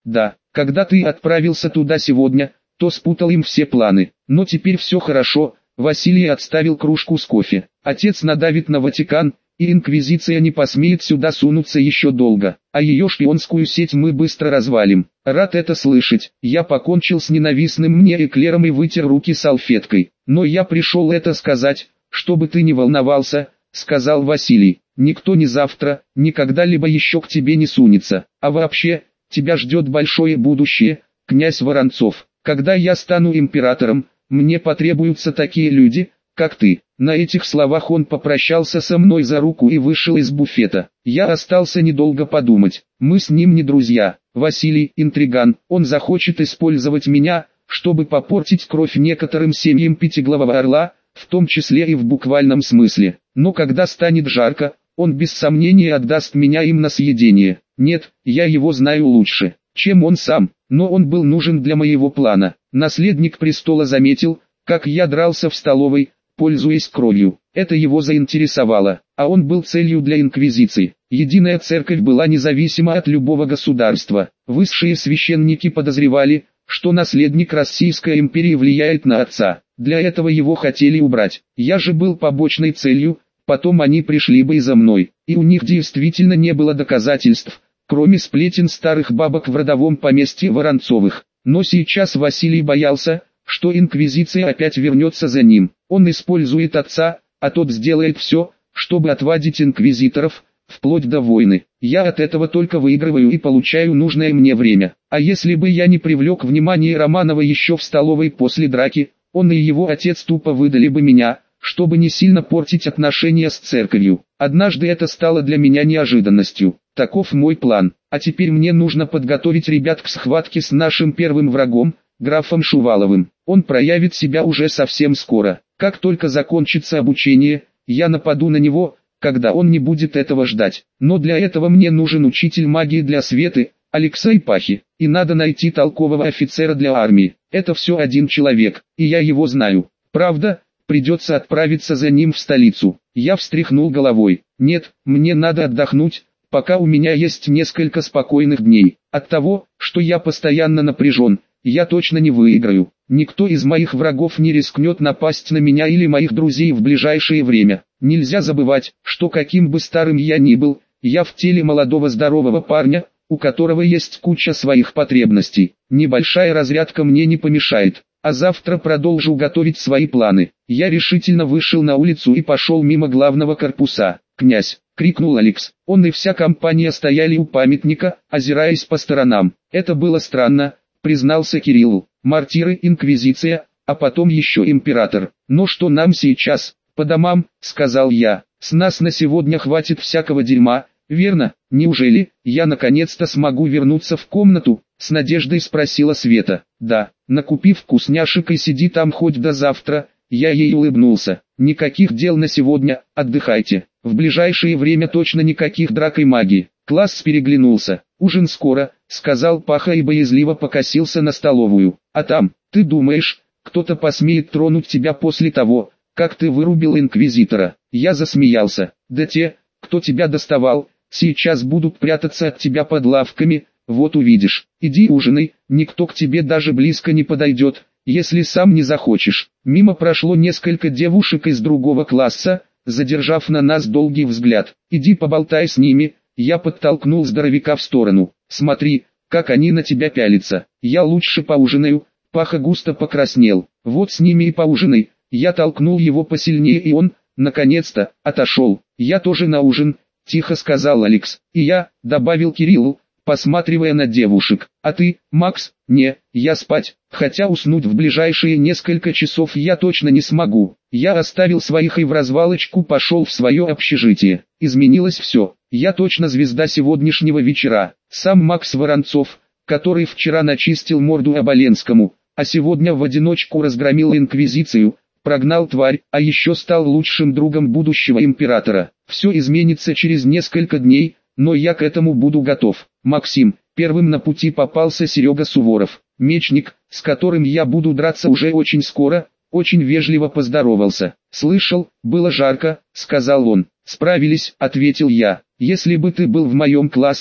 Да, когда ты отправился туда сегодня, то спутал им все планы. Но теперь все хорошо. Василий отставил кружку с кофе. Отец надавит на Ватикан, и инквизиция не посмеет сюда сунуться еще долго. А ее шпионскую сеть мы быстро развалим. Рад это слышать. Я покончил с ненавистным мне эклером и вытер руки салфеткой. Но я пришел это сказать, чтобы ты не волновался, сказал Василий. Никто ни завтра, ни когда-либо еще к тебе не сунется. А вообще, тебя ждет большое будущее, князь Воронцов. Когда я стану императором, мне потребуются такие люди, как ты. На этих словах он попрощался со мной за руку и вышел из буфета. Я остался недолго подумать. Мы с ним не друзья. Василий – интриган. Он захочет использовать меня, чтобы попортить кровь некоторым семьям Пятиглавого Орла, в том числе и в буквальном смысле. Но когда станет жарко, он без сомнения отдаст меня им на съедение. Нет, я его знаю лучше, чем он сам, но он был нужен для моего плана. Наследник престола заметил, как я дрался в столовой, пользуясь кровью. Это его заинтересовало, а он был целью для инквизиции. Единая церковь была независима от любого государства. Высшие священники подозревали, что наследник Российской империи влияет на отца. Для этого его хотели убрать. Я же был побочной целью, потом они пришли бы и за мной. И у них действительно не было доказательств, кроме сплетен старых бабок в родовом поместье Воронцовых. Но сейчас Василий боялся, что инквизиция опять вернется за ним. Он использует отца, а тот сделает все, чтобы отвадить инквизиторов, вплоть до войны. Я от этого только выигрываю и получаю нужное мне время. А если бы я не привлек внимание Романова еще в столовой после драки, он и его отец тупо выдали бы меня, чтобы не сильно портить отношения с церковью. Однажды это стало для меня неожиданностью. Таков мой план. А теперь мне нужно подготовить ребят к схватке с нашим первым врагом, графом Шуваловым. Он проявит себя уже совсем скоро. Как только закончится обучение, я нападу на него, когда он не будет этого ждать. Но для этого мне нужен учитель магии для Светы, Алексей Пахи, и надо найти толкового офицера для армии. Это все один человек, и я его знаю. Правда, придется отправиться за ним в столицу. Я встряхнул головой. Нет, мне надо отдохнуть, пока у меня есть несколько спокойных дней. От того, что я постоянно напряжен, я точно не выиграю. Никто из моих врагов не рискнет напасть на меня или моих друзей в ближайшее время. Нельзя забывать, что каким бы старым я ни был, я в теле молодого здорового парня, у которого есть куча своих потребностей. Небольшая разрядка мне не помешает. А завтра продолжу готовить свои планы. Я решительно вышел на улицу и пошел мимо главного корпуса. «Князь!» — крикнул Алекс. Он и вся компания стояли у памятника, озираясь по сторонам. Это было странно, признался Кирилл. Мартиры, инквизиция, а потом еще император. Но что нам сейчас? По домам, сказал я. С нас на сегодня хватит всякого дерьма, верно? Неужели я наконец-то смогу вернуться в комнату? С надеждой спросила Света. Да, накупив вкусняшек и сиди там хоть до завтра. Я ей улыбнулся. Никаких дел на сегодня, отдыхайте. В ближайшее время точно никаких драк и магии. Класс переглянулся. Ужин скоро, сказал Паха и боязливо покосился на столовую. А там, ты думаешь, кто-то посмеет тронуть тебя после того, как ты вырубил инквизитора? Я засмеялся. Да те, кто тебя доставал, сейчас будут прятаться от тебя под лавками. Вот увидишь. Иди ужинай, никто к тебе даже близко не подойдет, если сам не захочешь. Мимо прошло несколько девушек из другого класса, задержав на нас долгий взгляд. Иди поболтай с ними. Я подтолкнул здоровяка в сторону. Смотри, как они на тебя пялятся. Я лучше поужинаю. Паха густо покраснел. Вот с ними и поужинай. Я толкнул его посильнее, и он, наконец-то, отошел. Я тоже на ужин, тихо сказал Алекс. И я, добавил Кириллу, посматривая на девушек. А ты, Макс? Не, я спать, хотя уснуть в ближайшие несколько часов я точно не смогу. Я оставил своих и в развалочку пошел в свое общежитие. Изменилось все. Я точно звезда сегодняшнего вечера. Сам Макс Воронцов, который вчера начистил морду Оболенскому, а сегодня в одиночку разгромил инквизицию, прогнал тварь, а еще стал лучшим другом будущего императора. Все изменится через несколько дней, но я к этому буду готов. Максим, первым на пути попался Серега Суворов, мечник, с которым я буду драться уже очень скоро, очень вежливо поздоровался. «Слышал, было жарко», — сказал он. «Справились», — ответил я. «Если бы ты был в моем классе,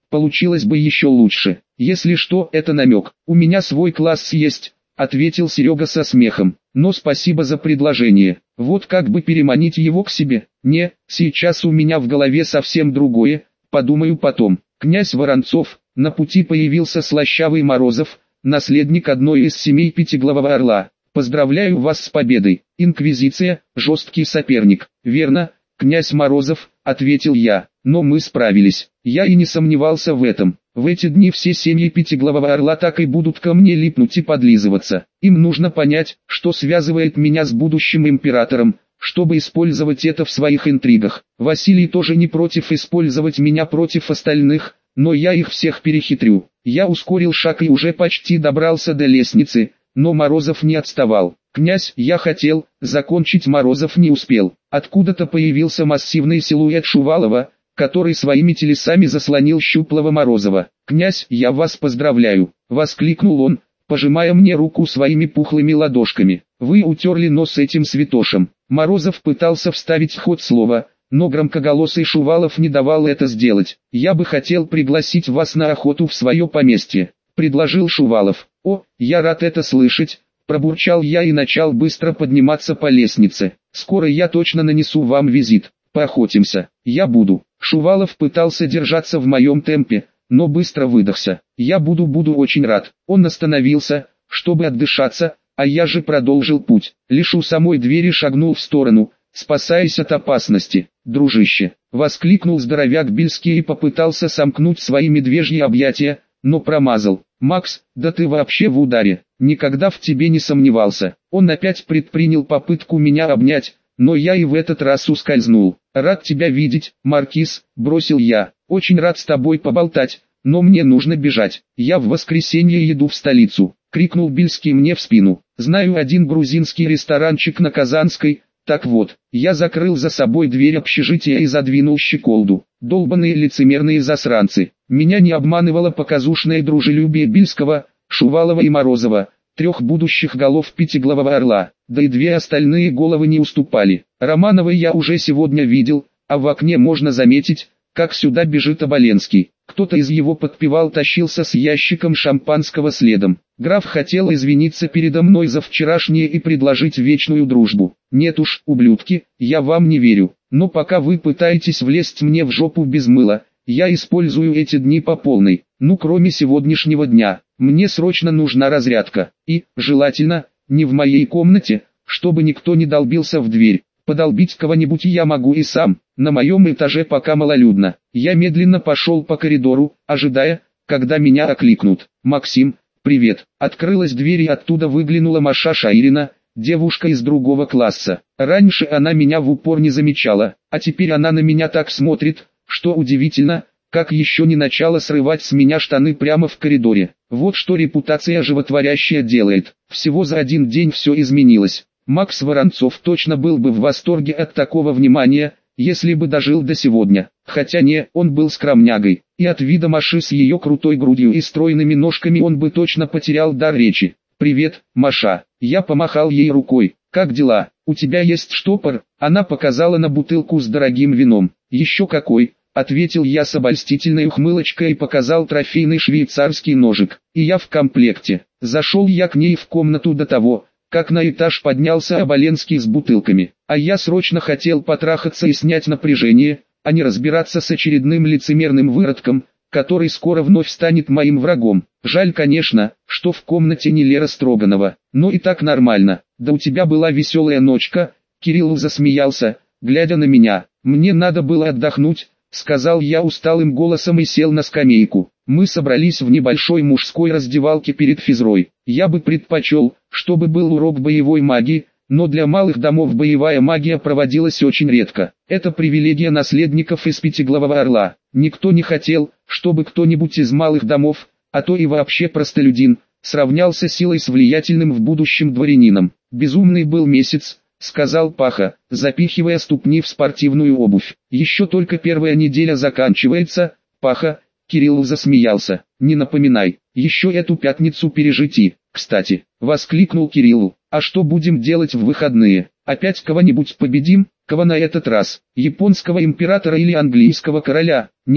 получилось бы еще лучше. Если что, это намек. У меня свой класс есть, ответил Серега со смехом. Но спасибо за предложение. Вот как бы переманить его к себе? Не, сейчас у меня в голове совсем другое, подумаю потом. Князь Воронцов, на пути появился слащавый Морозов, наследник одной из семей Пятиглавого Орла. Поздравляю вас с победой. Инквизиция, жесткий соперник. Верно, князь Морозов, ответил я. Но мы справились. Я и не сомневался в этом. В эти дни все семьи Пятиглавого Орла так и будут ко мне липнуть и подлизываться. Им нужно понять, что связывает меня с будущим императором, чтобы использовать это в своих интригах. Василий тоже не против использовать меня против остальных, но я их всех перехитрю. Я ускорил шаг и уже почти добрался до лестницы, но Морозов не отставал. «Князь, я хотел», закончить Морозов не успел. Откуда-то появился массивный силуэт Шувалова, который своими телесами заслонил щуплого Морозова. «Князь, я вас поздравляю», воскликнул он, пожимая мне руку своими пухлыми ладошками. «Вы утерли нос этим святошем». Морозов пытался вставить в ход слово, но громкоголосый Шувалов не давал это сделать. «Я бы хотел пригласить вас на охоту в свое поместье», предложил Шувалов. «О, я рад это слышать», пробурчал я и начал быстро подниматься по лестнице. «Скоро я точно нанесу вам визит. Поохотимся. Я буду». Шувалов пытался держаться в моем темпе, но быстро выдохся. «Я буду очень рад». Он остановился, чтобы отдышаться, а я же продолжил путь. Лишь у самой двери шагнул в сторону, спасаясь от опасности. «Дружище!» — воскликнул здоровяк Бельский и попытался сомкнуть свои медвежьи объятия, но промазал. «Макс, да ты вообще в ударе, никогда в тебе не сомневался». Он опять предпринял попытку меня обнять, но я и в этот раз ускользнул. «Рад тебя видеть, Маркиз», — бросил я. «Очень рад с тобой поболтать, но мне нужно бежать. Я в воскресенье еду в столицу», — крикнул Бельский мне в спину. «Знаю один грузинский ресторанчик на Казанской». Так вот, я закрыл за собой дверь общежития и задвинул щеколду. Долбаные лицемерные засранцы. Меня не обманывало показушное дружелюбие Бельского, Шувалова и Морозова, трех будущих голов Пятиглавого Орла, да и две остальные головы не уступали. Романова я уже сегодня видел, а в окне можно заметить, как сюда бежит Оболенский. Кто-то из его подпевал тащился с ящиком шампанского следом. Граф хотел извиниться передо мной за вчерашнее и предложить вечную дружбу. Нет уж, ублюдки, я вам не верю. Но пока вы пытаетесь влезть мне в жопу без мыла, я использую эти дни по полной. Ну кроме сегодняшнего дня, мне срочно нужна разрядка. И, желательно, не в моей комнате, чтобы никто не долбился в дверь. Подолбить кого-нибудь я могу и сам. На моем этаже пока малолюдно. Я медленно пошел по коридору, ожидая, когда меня окликнут. «Максим, привет». Открылась дверь и оттуда выглянула Маша Шаирина, девушка из другого класса. Раньше она меня в упор не замечала, а теперь она на меня так смотрит, что удивительно, как еще не начала срывать с меня штаны прямо в коридоре. Вот что репутация животворящая делает. Всего за один день все изменилось. Макс Воронцов точно был бы в восторге от такого внимания, если бы дожил до сегодня. Хотя не, он был скромнягой, и от вида Маши с ее крутой грудью и стройными ножками он бы точно потерял дар речи. «Привет, Маша». Я помахал ей рукой. «Как дела? У тебя есть штопор?» Она показала на бутылку с дорогим вином. «Еще какой», — ответил я с обольстительной ухмылочкой и показал трофейный швейцарский ножик. «И я в комплекте». Зашел я к ней в комнату до того, как на этаж поднялся Оболенский с бутылками. А я срочно хотел потрахаться и снять напряжение, а не разбираться с очередным лицемерным выродком, который скоро вновь станет моим врагом. Жаль, конечно, что в комнате не Лера Строганова, но и так нормально. Да у тебя была веселая ночка, Кирилл засмеялся, глядя на меня. Мне надо было отдохнуть, сказал я усталым голосом и сел на скамейку. Мы собрались в небольшой мужской раздевалке перед физрой. Я бы предпочел, чтобы был урок боевой магии, но для малых домов боевая магия проводилась очень редко. Это привилегия наследников из Пятиглавого Орла. Никто не хотел, чтобы кто-нибудь из малых домов, а то и вообще простолюдин, сравнялся силой с влиятельным в будущем дворянином. «Безумный был месяц», — сказал Паха, запихивая ступни в спортивную обувь. «Еще только первая неделя заканчивается, Паха». Кирилл засмеялся. «Не напоминай, еще эту пятницу пережити». «Кстати», — воскликнул Кирилл, «а что будем делать в выходные? Опять кого-нибудь победим? Кого на этот раз? Японского императора или английского короля?» «Нет», —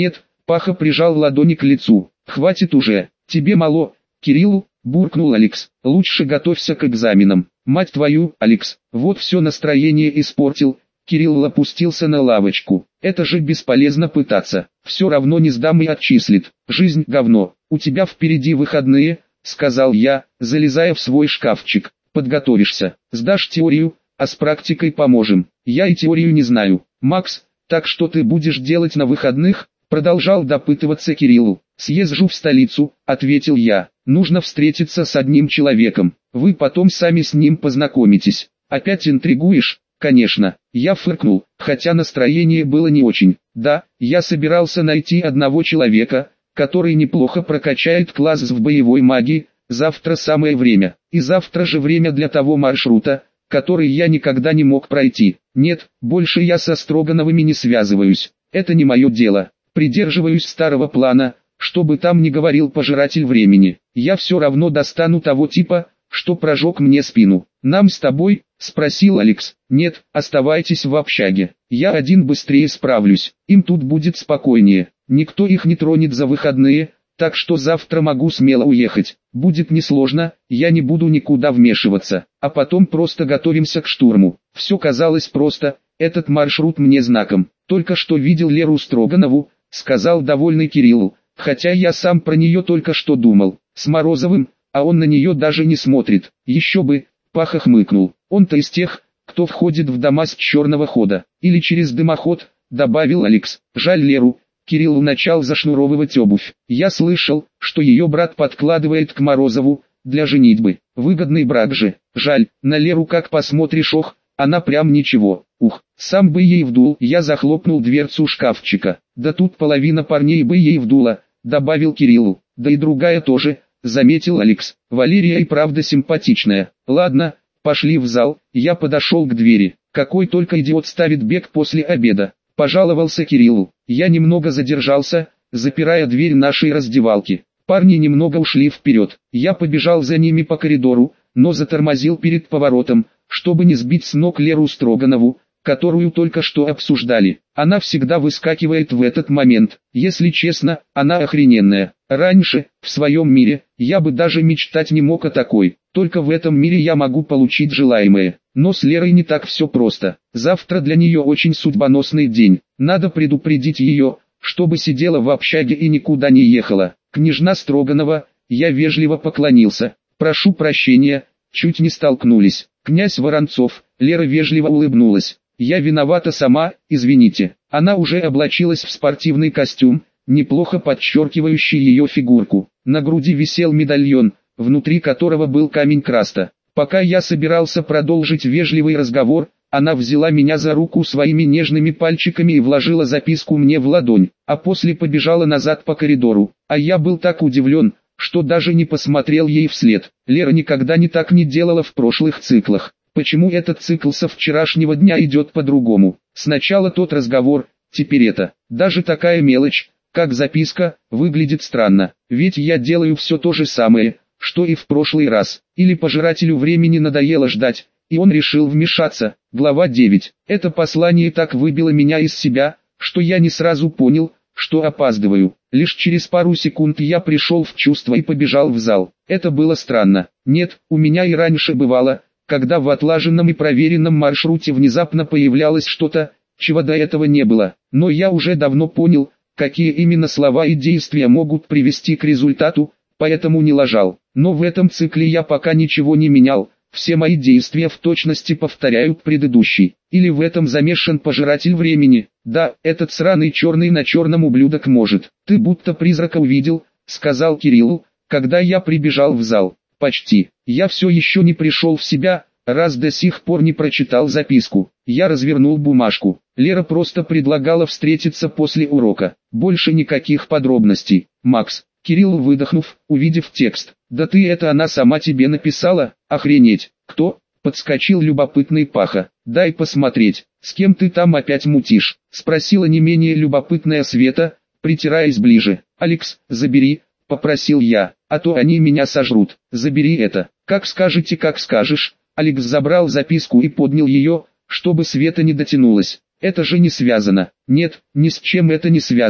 Паха прижал ладони к лицу. «Хватит уже, тебе мало, Кирилл», — буркнул Алекс. «Лучше готовься к экзаменам». «Мать твою, Алекс, вот все настроение испортил». Кирилл опустился на лавочку. «Это же бесполезно пытаться. Все равно не сдам и отчислит. Жизнь говно. У тебя впереди выходные», — сказал я, залезая в свой шкафчик. «Подготовишься. Сдашь теорию, а с практикой поможем. Я и теорию не знаю. Макс, так что ты будешь делать на выходных?» Продолжал допытываться Кириллу. «Съезжу в столицу», — ответил я. «Нужно встретиться с одним человеком. Вы потом сами с ним познакомитесь». «Опять интригуешь?» «Конечно». Я фыркнул, хотя настроение было не очень. «Да, я собирался найти одного человека, который неплохо прокачает класс в боевой магии. Завтра самое время. И завтра же время для того маршрута, который я никогда не мог пройти. Нет, больше я со Строгановыми не связываюсь. Это не мое дело. Придерживаюсь старого плана, что бы там ни говорил пожиратель времени. Я все равно достану того типа, что прожег мне спину. «Нам с тобой?» — спросил Алекс. «Нет, оставайтесь в общаге. Я один быстрее справлюсь. Им тут будет спокойнее. Никто их не тронет за выходные, так что завтра могу смело уехать. Будет несложно, я не буду никуда вмешиваться. А потом просто готовимся к штурму». Все казалось просто, этот маршрут мне знаком. «Только что видел Леру Строганову», — сказал довольный Кирилл, хотя я сам про нее только что думал. «С Морозовым, а он на нее даже не смотрит». «Еще бы», — Паха хмыкнул. «Он-то из тех, кто входит в дома с черного хода, или через дымоход», — добавил Алекс. «Жаль Леру». Кирилл начал зашнуровывать обувь. «Я слышал, что ее брат подкладывает к Морозову, для женитьбы. Выгодный брак же. Жаль, на Леру как посмотришь, ох, она прям ничего. Ух, сам бы ей вдул». Я захлопнул дверцу шкафчика. «Да тут половина парней бы ей вдула», — добавил Кириллу. «Да и другая тоже», — заметил Алекс. «Валерия и правда симпатичная. Ладно, пошли в зал». Я подошел к двери. «Какой только идиот ставит бег после обеда», — пожаловался Кириллу. Я немного задержался, запирая дверь нашей раздевалки. Парни немного ушли вперед. Я побежал за ними по коридору, но затормозил перед поворотом, чтобы не сбить с ног Леру Строганову, которую только что обсуждали. Она всегда выскакивает в этот момент. Если честно, она охрененная. Раньше, в своем мире, я бы даже мечтать не мог о такой. Только в этом мире я могу получить желаемое. Но с Лерой не так все просто. Завтра для нее очень судьбоносный день. Надо предупредить ее, чтобы сидела в общаге и никуда не ехала. «Княжна Строганова», я вежливо поклонился. «Прошу прощения, чуть не столкнулись». «Князь Воронцов», Лера вежливо улыбнулась. «Я виновата сама, извините». Она уже облачилась в спортивный костюм, неплохо подчеркивающий ее фигурку. На груди висел медальон, внутри которого был камень краста. Пока я собирался продолжить вежливый разговор, она взяла меня за руку своими нежными пальчиками и вложила записку мне в ладонь, а после побежала назад по коридору. А я был так удивлен, что даже не посмотрел ей вслед. Лера никогда так не делала в прошлых циклах. Почему этот цикл со вчерашнего дня идет по-другому? Сначала тот разговор, теперь это. Даже такая мелочь, как записка, выглядит странно. Ведь я делаю все то же самое, что и в прошлый раз. Или пожирателю времени надоело ждать, и он решил вмешаться. Глава 9. Это послание так выбило меня из себя, что я не сразу понял, что опаздываю. Лишь через пару секунд я пришел в чувство и побежал в зал. Это было странно. Нет, у меня и раньше бывало, когда в отлаженном и проверенном маршруте внезапно появлялось что-то, чего до этого не было. Но я уже давно понял, какие именно слова и действия могут привести к результату, поэтому не лажал. Но в этом цикле я пока ничего не менял. Все мои действия в точности повторяют предыдущий. Или в этом замешан пожиратель времени. Да, этот сраный черный на черном ублюдок может. «Ты будто призрака увидел», — сказал Кириллу, когда я прибежал в зал. «Почти. Я все еще не пришел в себя, раз до сих пор не прочитал записку». Я развернул бумажку. Лера просто предлагала встретиться после урока. Больше никаких подробностей. «Макс». Кирилл, выдохнув, увидев текст. «Да ты это она сама тебе написала? Охренеть!» «Кто?» — подскочил любопытный Паха. «Дай посмотреть, с кем ты там опять мутишь?» — спросила не менее любопытная Света, притираясь ближе. «Алекс, забери», — попросил я, — «а то они меня сожрут». «Забери это». «Как скажете, как скажешь». Алекс забрал записку и поднял ее, чтобы Света не дотянулась. «Это же не связано». «Нет, ни с чем это не связано».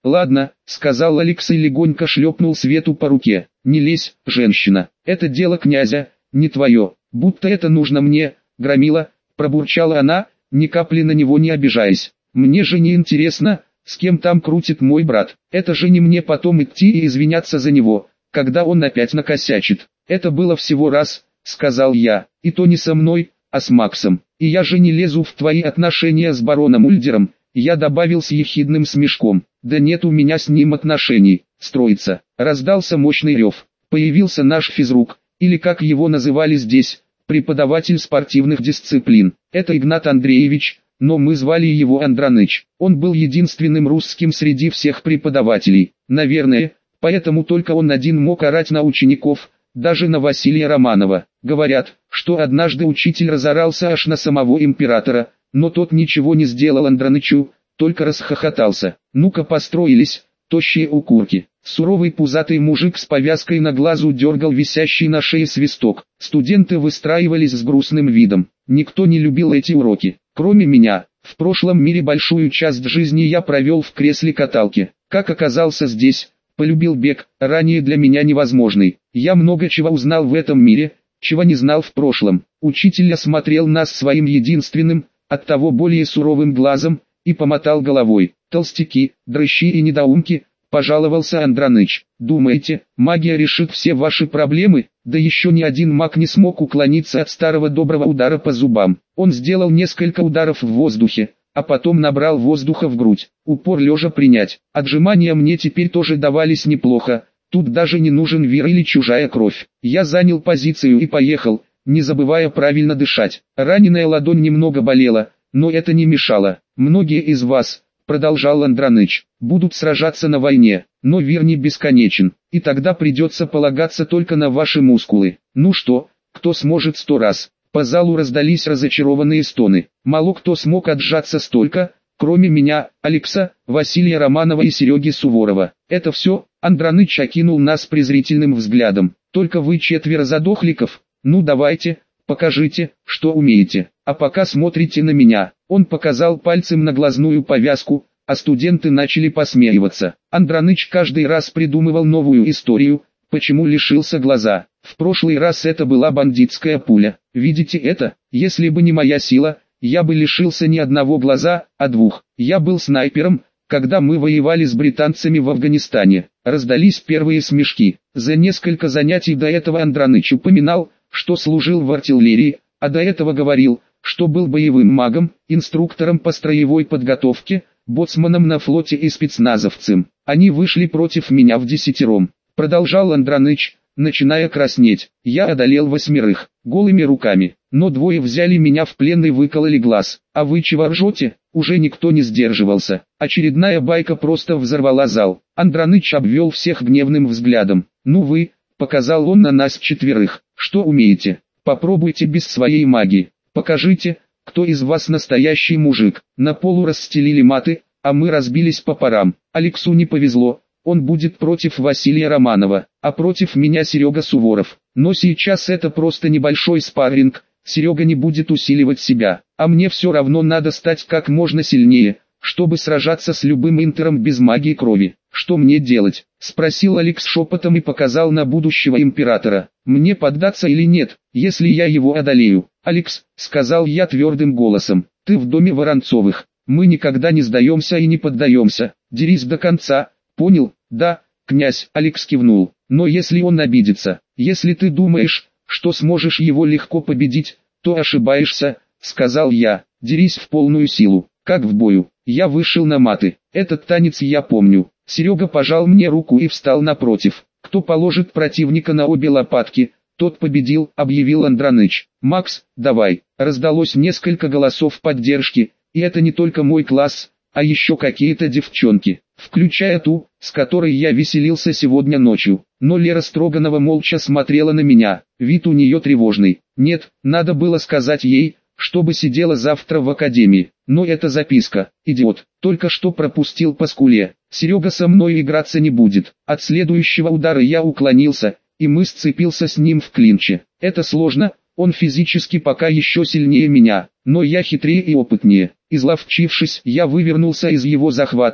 «Ладно», — сказал Алекс и легонько шлепнул Свету по руке. «Не лезь, женщина, это дело князя, не твое, будто это нужно мне, громила», — пробурчала она, ни капли на него не обижаясь. «Мне же не интересно, с кем там крутит мой брат, это же не мне потом идти и извиняться за него, когда он опять накосячит. Это было всего раз», — сказал я, — «и то не со мной, а с Максом. И я же не лезу в твои отношения с бароном Ульдером», — я добавил с ехидным смешком. «Да нет у меня с ним отношений, строится». Раздался мощный рев. Появился наш физрук, или как его называли здесь, преподаватель спортивных дисциплин. Это Игнат Андреевич, но мы звали его Андроныч. Он был единственным русским среди всех преподавателей. Наверное, поэтому только он один мог орать на учеников, даже на Василия Романова. Говорят, что однажды учитель разорался аж на самого императора, но тот ничего не сделал Андронычу, только расхохотался. «Ну-ка построились, тощие укурки». Суровый пузатый мужик с повязкой на глазу дергал висящий на шее свисток. Студенты выстраивались с грустным видом. Никто не любил эти уроки, кроме меня. В прошлом мире большую часть жизни я провел в кресле каталки. Как оказался здесь, полюбил бег, ранее для меня невозможный. Я много чего узнал в этом мире, чего не знал в прошлом. Учитель осмотрел нас своим единственным, оттого более суровым глазом, и помотал головой. «Толстяки, дрыщи и недоумки», — пожаловался Андроныч. «Думаете, магия решит все ваши проблемы? Да еще ни один маг не смог уклониться от старого доброго удара по зубам». Он сделал несколько ударов в воздухе, а потом набрал воздуха в грудь. Упор лежа принять. Отжимания мне теперь тоже давались неплохо. Тут даже не нужен вир или чужая кровь. Я занял позицию и поехал, не забывая правильно дышать. Раненая ладонь немного болела, но это не мешало. «Многие из вас, — продолжал Андроныч, — будут сражаться на войне, но вир не бесконечен, и тогда придется полагаться только на ваши мускулы. Ну что, кто сможет 100 раз?» По залу раздались разочарованные стоны. Мало кто смог отжаться столько, кроме меня, Алекса, Василия Романова и Сереги Суворова. «Это все?» — Андроныч окинул нас презрительным взглядом. «Только вы 4 задохликов? Ну давайте, покажите, что умеете, а пока смотрите на меня». Он показал пальцем на глазную повязку, а студенты начали посмеиваться. Андроныч каждый раз придумывал новую историю, почему лишился глаза. В прошлый раз это была бандитская пуля. Видите это? Если бы не моя сила, я бы лишился не одного глаза, а 2. Я был снайпером, когда мы воевали с британцами в Афганистане. Раздались первые смешки. За несколько занятий до этого Андроныч упоминал, что служил в артиллерии, а до этого говорил, что был боевым магом, инструктором по строевой подготовке, боцманом на флоте и спецназовцем. Они вышли против меня вдесятером. Продолжал Андроныч, начиная краснеть. Я одолел 8 голыми руками, но 2 взяли меня в плен и выкололи глаз. А вы чего ржете? Уже никто не сдерживался. Очередная байка просто взорвала зал. Андроныч обвел всех гневным взглядом. «Ну вы», — показал он на нас 4, — «что умеете? Попробуйте без своей магии. Покажите, кто из вас настоящий мужик». На полу расстелили маты, а мы разбились по парам. Алексу не повезло, он будет против Василия Романова, а против меня Серега Суворов. Но сейчас это просто небольшой спарринг, Серега не будет усиливать себя, а мне все равно надо стать как можно сильнее, чтобы сражаться с любым интером без магии крови. «Что мне делать?» — спросил Алекс шепотом и показал на будущего императора. «Мне поддаться или нет, если я его одолею?» «Алекс», — сказал я твердым голосом, — «ты в доме Воронцовых, мы никогда не сдаемся и не поддаемся, дерись до конца, понял?» «Да, князь», — Алекс кивнул, — «но если он обидится, если ты думаешь, что сможешь его легко победить, то ошибаешься», — сказал я, — «дерись в полную силу, как в бою». Я вышел на маты, этот танец я помню. Серега пожал мне руку и встал напротив. «Кто положит противника на обе лопатки, тот победил», — объявил Андроныч. «Макс, давай». Раздалось несколько голосов поддержки, и это не только мой класс, а еще какие-то девчонки, включая ту, с которой я веселился сегодня ночью. Но Лера Строганова молча смотрела на меня, вид у нее тревожный. Нет, надо было сказать ей, чтобы сидела завтра в академии. Но это записка, идиот, только что пропустил по скуле. Серега со мной играться не будет. От следующего удара я уклонился, и мы сцепился с ним в клинче. Это сложно, он физически пока еще сильнее меня, но я хитрее и опытнее. Изловчившись, я вывернулся из его захвата,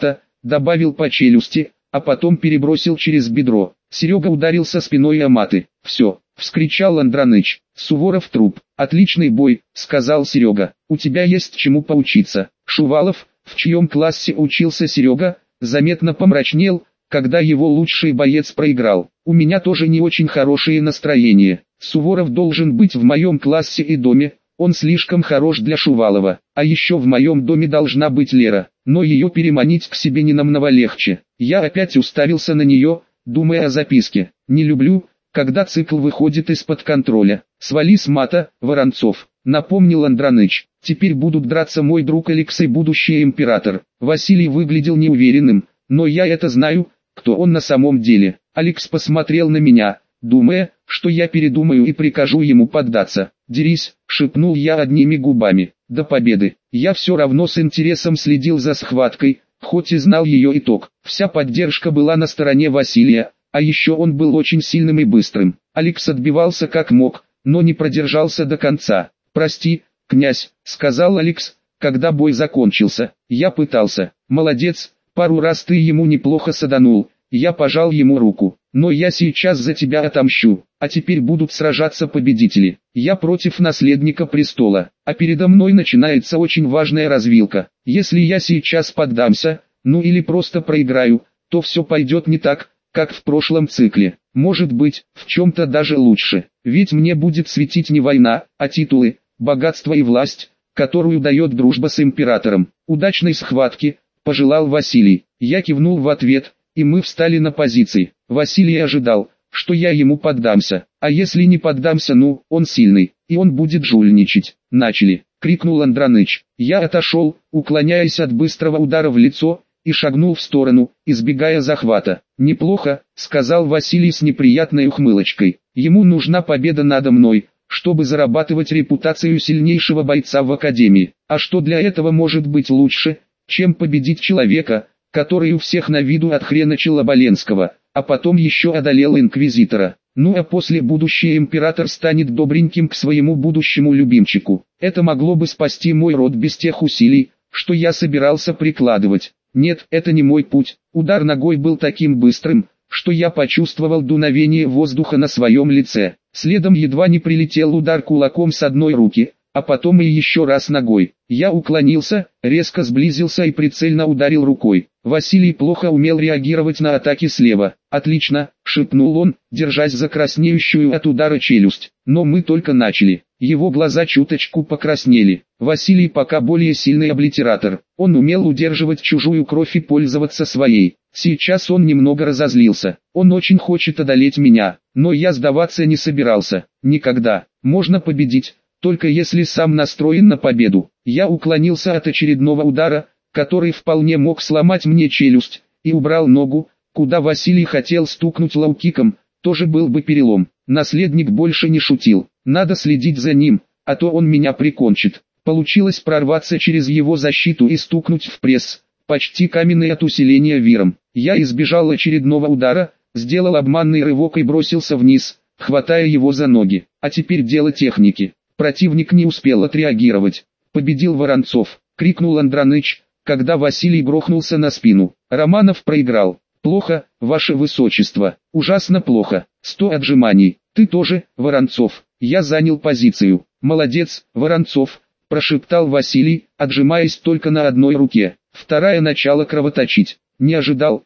добавил по челюсти, а потом перебросил через бедро. Серега ударился спиной о маты. «Все!» — вскричал Андроныч. «Суворов труп. Отличный бой», — сказал Серега. «У тебя есть чему поучиться». Шувалов, в чьем классе учился Серега, заметно помрачнел, когда его лучший боец проиграл. «У меня тоже не очень хорошее настроение. Суворов должен быть в моем классе и доме, он слишком хорош для Шувалова. А еще в моем доме должна быть Лера, но ее переманить к себе не намного легче». Я опять уставился на нее, думая о записке. «Не люблю, когда цикл выходит из-под контроля. Свали с мата, Воронцов», — напомнил Андроныч. «Теперь будут драться мой друг Алекс и будущий император». Василий выглядел неуверенным, но я это знаю, кто он на самом деле. Алекс посмотрел на меня, думая, что я передумаю и прикажу ему поддаться. «Дерись», — шепнул я одними губами. До победы. Я все равно с интересом следил за схваткой, хоть и знал ее итог. Вся поддержка была на стороне Василия, а еще он был очень сильным и быстрым. Алекс отбивался как мог, но не продержался до конца. «Прости, князь», — сказал Алекс, когда бой закончился. «Я пытался». «Молодец, пару раз ты ему неплохо саданул». Я пожал ему руку. «Но я сейчас за тебя отомщу, а теперь будут сражаться победители. Я против наследника престола, а передо мной начинается очень важная развилка. Если я сейчас поддамся, ну или просто проиграю, то все пойдет не так, как в прошлом цикле. Может быть, в чем-то даже лучше. Ведь мне будет светить не война, а титулы, богатство и власть, которую дает дружба с императором». «Удачной схватки», — пожелал Василий. Я кивнул в ответ, и мы встали на позиции. Василий ожидал, что я ему поддамся. А если не поддамся, ну, он сильный, и он будет жульничать. «Начали!» — крикнул Андроныч. Я отошел, уклоняясь от быстрого удара в лицо, и шагнул в сторону, избегая захвата. «Неплохо», — сказал Василий с неприятной ухмылочкой. «Ему нужна победа надо мной, чтобы зарабатывать репутацию сильнейшего бойца в Академии. А что для этого может быть лучше, чем победить человека, который у всех на виду отхреначил Оболенского, а потом еще одолел Инквизитора? Ну а после будущий император станет добреньким к своему будущему любимчику. Это могло бы спасти мой род без тех усилий, что я собирался прикладывать. Нет, это не мой путь». Удар ногой был таким быстрым, что я почувствовал дуновение воздуха на своем лице. Следом едва не прилетел удар кулаком с одной руки, а потом и еще раз ногой. Я уклонился, резко сблизился и прицельно ударил рукой. Василий плохо умел реагировать на атаки слева. «Отлично», — шепнул он, держась за краснеющую от удара челюсть. Но мы только начали. Его глаза чуточку покраснели. Василий пока более сильный облитератор. Он умел удерживать чужую кровь и пользоваться своей. Сейчас он немного разозлился. Он очень хочет одолеть меня, но я сдаваться не собирался. Никогда. Можно победить, только если сам настроен на победу. Я уклонился от очередного удара, который вполне мог сломать мне челюсть, и убрал ногу, куда Василий хотел стукнуть лоу-киком, тоже был бы перелом. Наследник больше не шутил. Надо следить за ним, а то он меня прикончит. Получилось прорваться через его защиту и стукнуть в пресс, почти каменный от усиления виром. Я избежал очередного удара, сделал обманный рывок и бросился вниз, хватая его за ноги. А теперь дело техники. Противник не успел отреагировать. «Победил Воронцов», — крикнул Андроныч, когда Василий грохнулся на спину. «Романов проиграл». «Плохо, ваше высочество, ужасно плохо. 100 отжиманий». «Ты тоже, Воронцов». Я занял позицию. «Молодец, Воронцов», — прошептал Василий, отжимаясь только на одной руке. Вторая начала кровоточить. Не ожидал.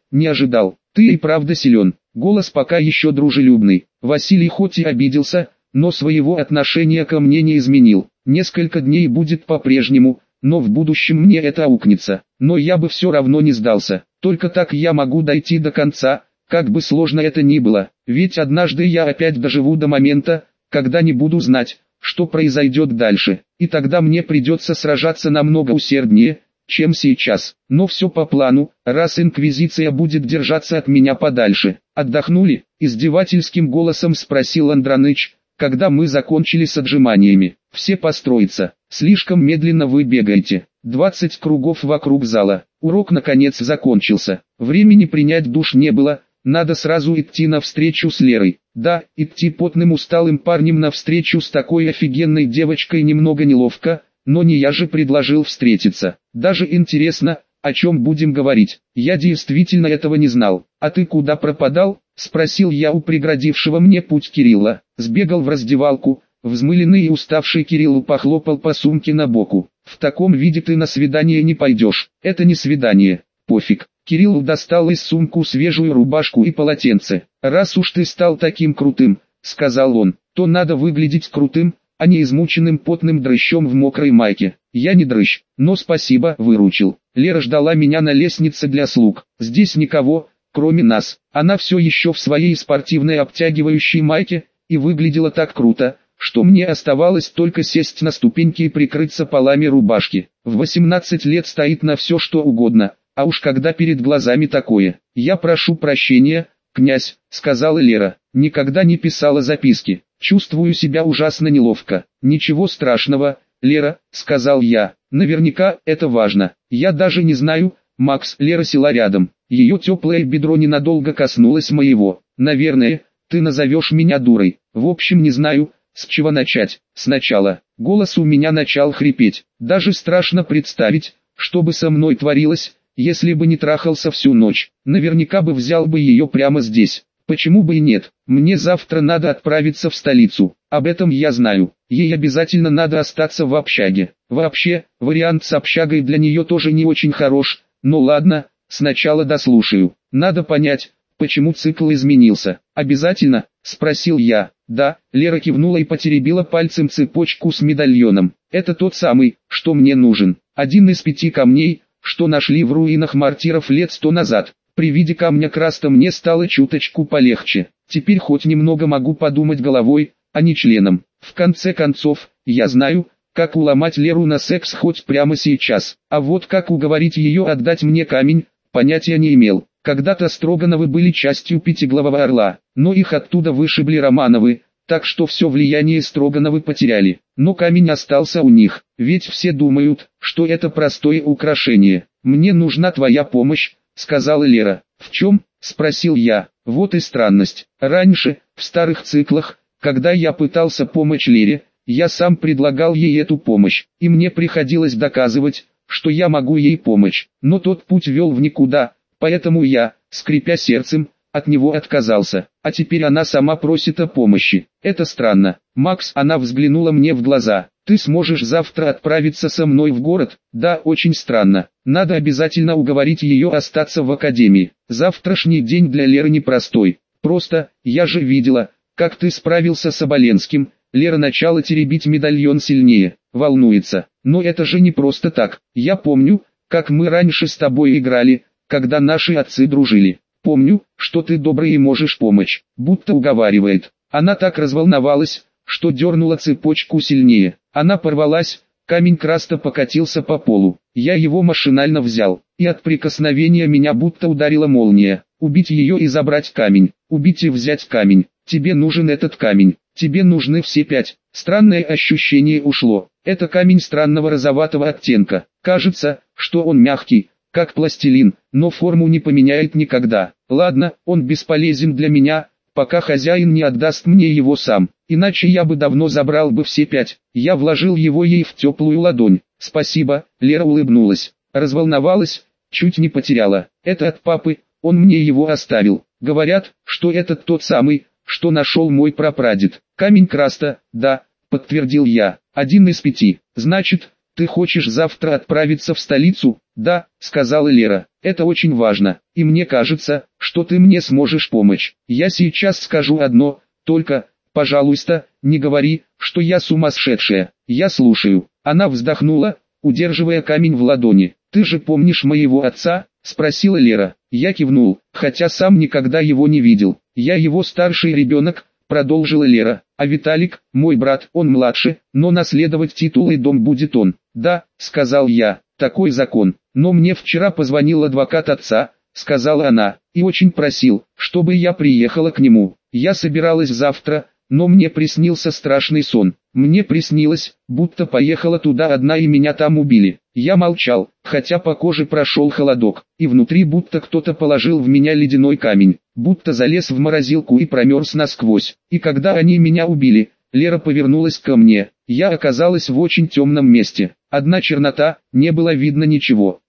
Ты и правда силен». Голос пока еще дружелюбный. Василий хоть и обиделся, но своего отношения ко мне не изменил. Несколько дней будет по-прежнему, но в будущем мне это аукнется. Но я бы все равно не сдался. Только так я могу дойти до конца, как бы сложно это ни было. Ведь однажды я опять доживу до момента, когда не буду знать, что произойдет дальше. И тогда мне придется сражаться намного усерднее, чем сейчас. Но все по плану, раз Инквизиция будет держаться от меня подальше. «Отдохнули?» — издевательским голосом спросил Андроныч, когда мы закончили с отжиманиями. «Все построиться. Слишком медленно вы бегаете. 20 кругов вокруг зала». Урок наконец закончился. Времени принять душ не было, надо сразу идти на встречу с Лерой. Да, идти потным усталым парнем на встречу с такой офигенной девочкой немного неловко, но не я же предложил встретиться. Даже интересно, о чем будем говорить? Я действительно этого не знал. А ты куда пропадал? Спросил я у преградившего мне путь Кирилла. Сбегал в раздевалку. Взмыленный и уставший Кирилл похлопал по сумке на боку. В таком виде ты на свидание не пойдешь. Это не свидание. Пофиг. Кирилл достал из сумку свежую рубашку и полотенце. Раз уж ты стал таким крутым, сказал он, то надо выглядеть крутым, а не измученным потным дрыщом в мокрой майке. Я не дрыщ, но спасибо, выручил. Лера ждала меня на лестнице для слуг. Здесь никого, кроме нас. Она все еще в своей спортивной обтягивающей майке, и выглядела так круто, что мне оставалось только сесть на ступеньки и прикрыться полами рубашки. В 18 лет стоит на все что угодно, а уж когда перед глазами такое. Я прошу прощения, князь, сказала Лера, никогда не писала записки. Чувствую себя ужасно неловко. Ничего страшного, Лера, сказал я, наверняка это важно. Я даже не знаю, Макс. Лера села рядом. Ее теплое бедро ненадолго коснулось моего. Наверное, ты назовешь меня дурой. В общем, не знаю, с чего начать. Сначала. Голос у меня начал хрипеть. Даже страшно представить, что бы со мной творилось, если бы не трахался всю ночь. Наверняка бы взял бы ее прямо здесь. Почему бы и нет? Мне завтра надо отправиться в столицу. Об этом я знаю. Ей обязательно надо остаться в общаге. Вообще, вариант с общагой для нее тоже не очень хорош. Но ладно, сначала дослушаю. Надо понять, почему цикл изменился. Обязательно? Спросил я. Да, Лера кивнула и потеребила пальцем цепочку с медальоном. Это тот самый, что мне нужен. Один из 5 камней, что нашли в руинах мартиров лет 100 назад. При виде камня краста мне стало чуточку полегче. Теперь хоть немного могу подумать головой, а не членом. В конце концов, я знаю, как уломать Леру на секс хоть прямо сейчас. А вот как уговорить ее отдать мне камень, понятия не имел. Когда-то Строгановы были частью Пятиглавого Орла, но их оттуда вышибли Романовы, так что все влияние Строгановы потеряли. Но камень остался у них, ведь все думают, что это простое украшение. Мне нужна твоя помощь, сказала Лера. В чем? Спросил я. Вот и странность. Раньше, в старых циклах, когда я пытался помочь Лере, я сам предлагал ей эту помощь, и мне приходилось доказывать, что я могу ей помочь. Но тот путь вел в никуда, поэтому я, скрипя сердцем, от него отказался. А теперь она сама просит о помощи. Это странно. Макс, она взглянула мне в глаза. Ты сможешь завтра отправиться со мной в город? Да, очень странно. Надо обязательно уговорить ее остаться в академии. Завтрашний день для Леры непростой. Просто, я же видела, как ты справился с Оболенским. Лера начала теребить медальон сильнее. Волнуется. Но это же не просто так. Я помню, как мы раньше с тобой играли, когда наши отцы дружили. Помню, что ты добрый и можешь помочь. Будто уговаривает. Она так разволновалась, что дернула цепочку сильнее. Она порвалась, камень краста покатился по полу. Я его машинально взял, и от прикосновения меня будто ударила молния. Убить ее и забрать камень. Убить и взять камень. Тебе нужен этот камень. Тебе нужны все 5. Странное ощущение ушло. Это камень странного розоватого оттенка. Кажется, что он мягкий, как пластилин, но форму не поменяет никогда. Ладно, он бесполезен для меня, пока хозяин не отдаст мне его сам. Иначе я бы давно забрал бы все 5. Я вложил его ей в теплую ладонь. Спасибо, Лера улыбнулась. Разволновалась, чуть не потеряла. Это от папы, он мне его оставил. Говорят, что это тот самый, что нашел мой прапрадед. Камень краста, да, подтвердил я. 1 из 5. Значит, ты хочешь завтра отправиться в столицу? Да, сказала Лера. Это очень важно, и мне кажется, что ты мне сможешь помочь. Я сейчас скажу одно, только, пожалуйста, не говори, что я сумасшедшая. Я слушаю. Она вздохнула, удерживая камень в ладони. Ты же помнишь моего отца? Спросила Лера. Я кивнул, хотя сам никогда его не видел. Я его старший ребенок, продолжила Лера. А Виталик, мой брат, он младше, но наследовать титул и дом будет он. Да, сказал я, такой закон. Но мне вчера позвонил адвокат отца, сказала она, и очень просил, чтобы я приехала к нему. Я собиралась завтра, но мне приснился страшный сон. Мне приснилось, будто поехала туда одна и меня там убили. Я молчал, хотя по коже прошел холодок, и внутри будто кто-то положил в меня ледяной камень, будто залез в морозилку и промерз насквозь. И когда они меня убили, Лера повернулась ко мне. Я оказалась в очень темном месте. Одна чернота, не было видно ничего.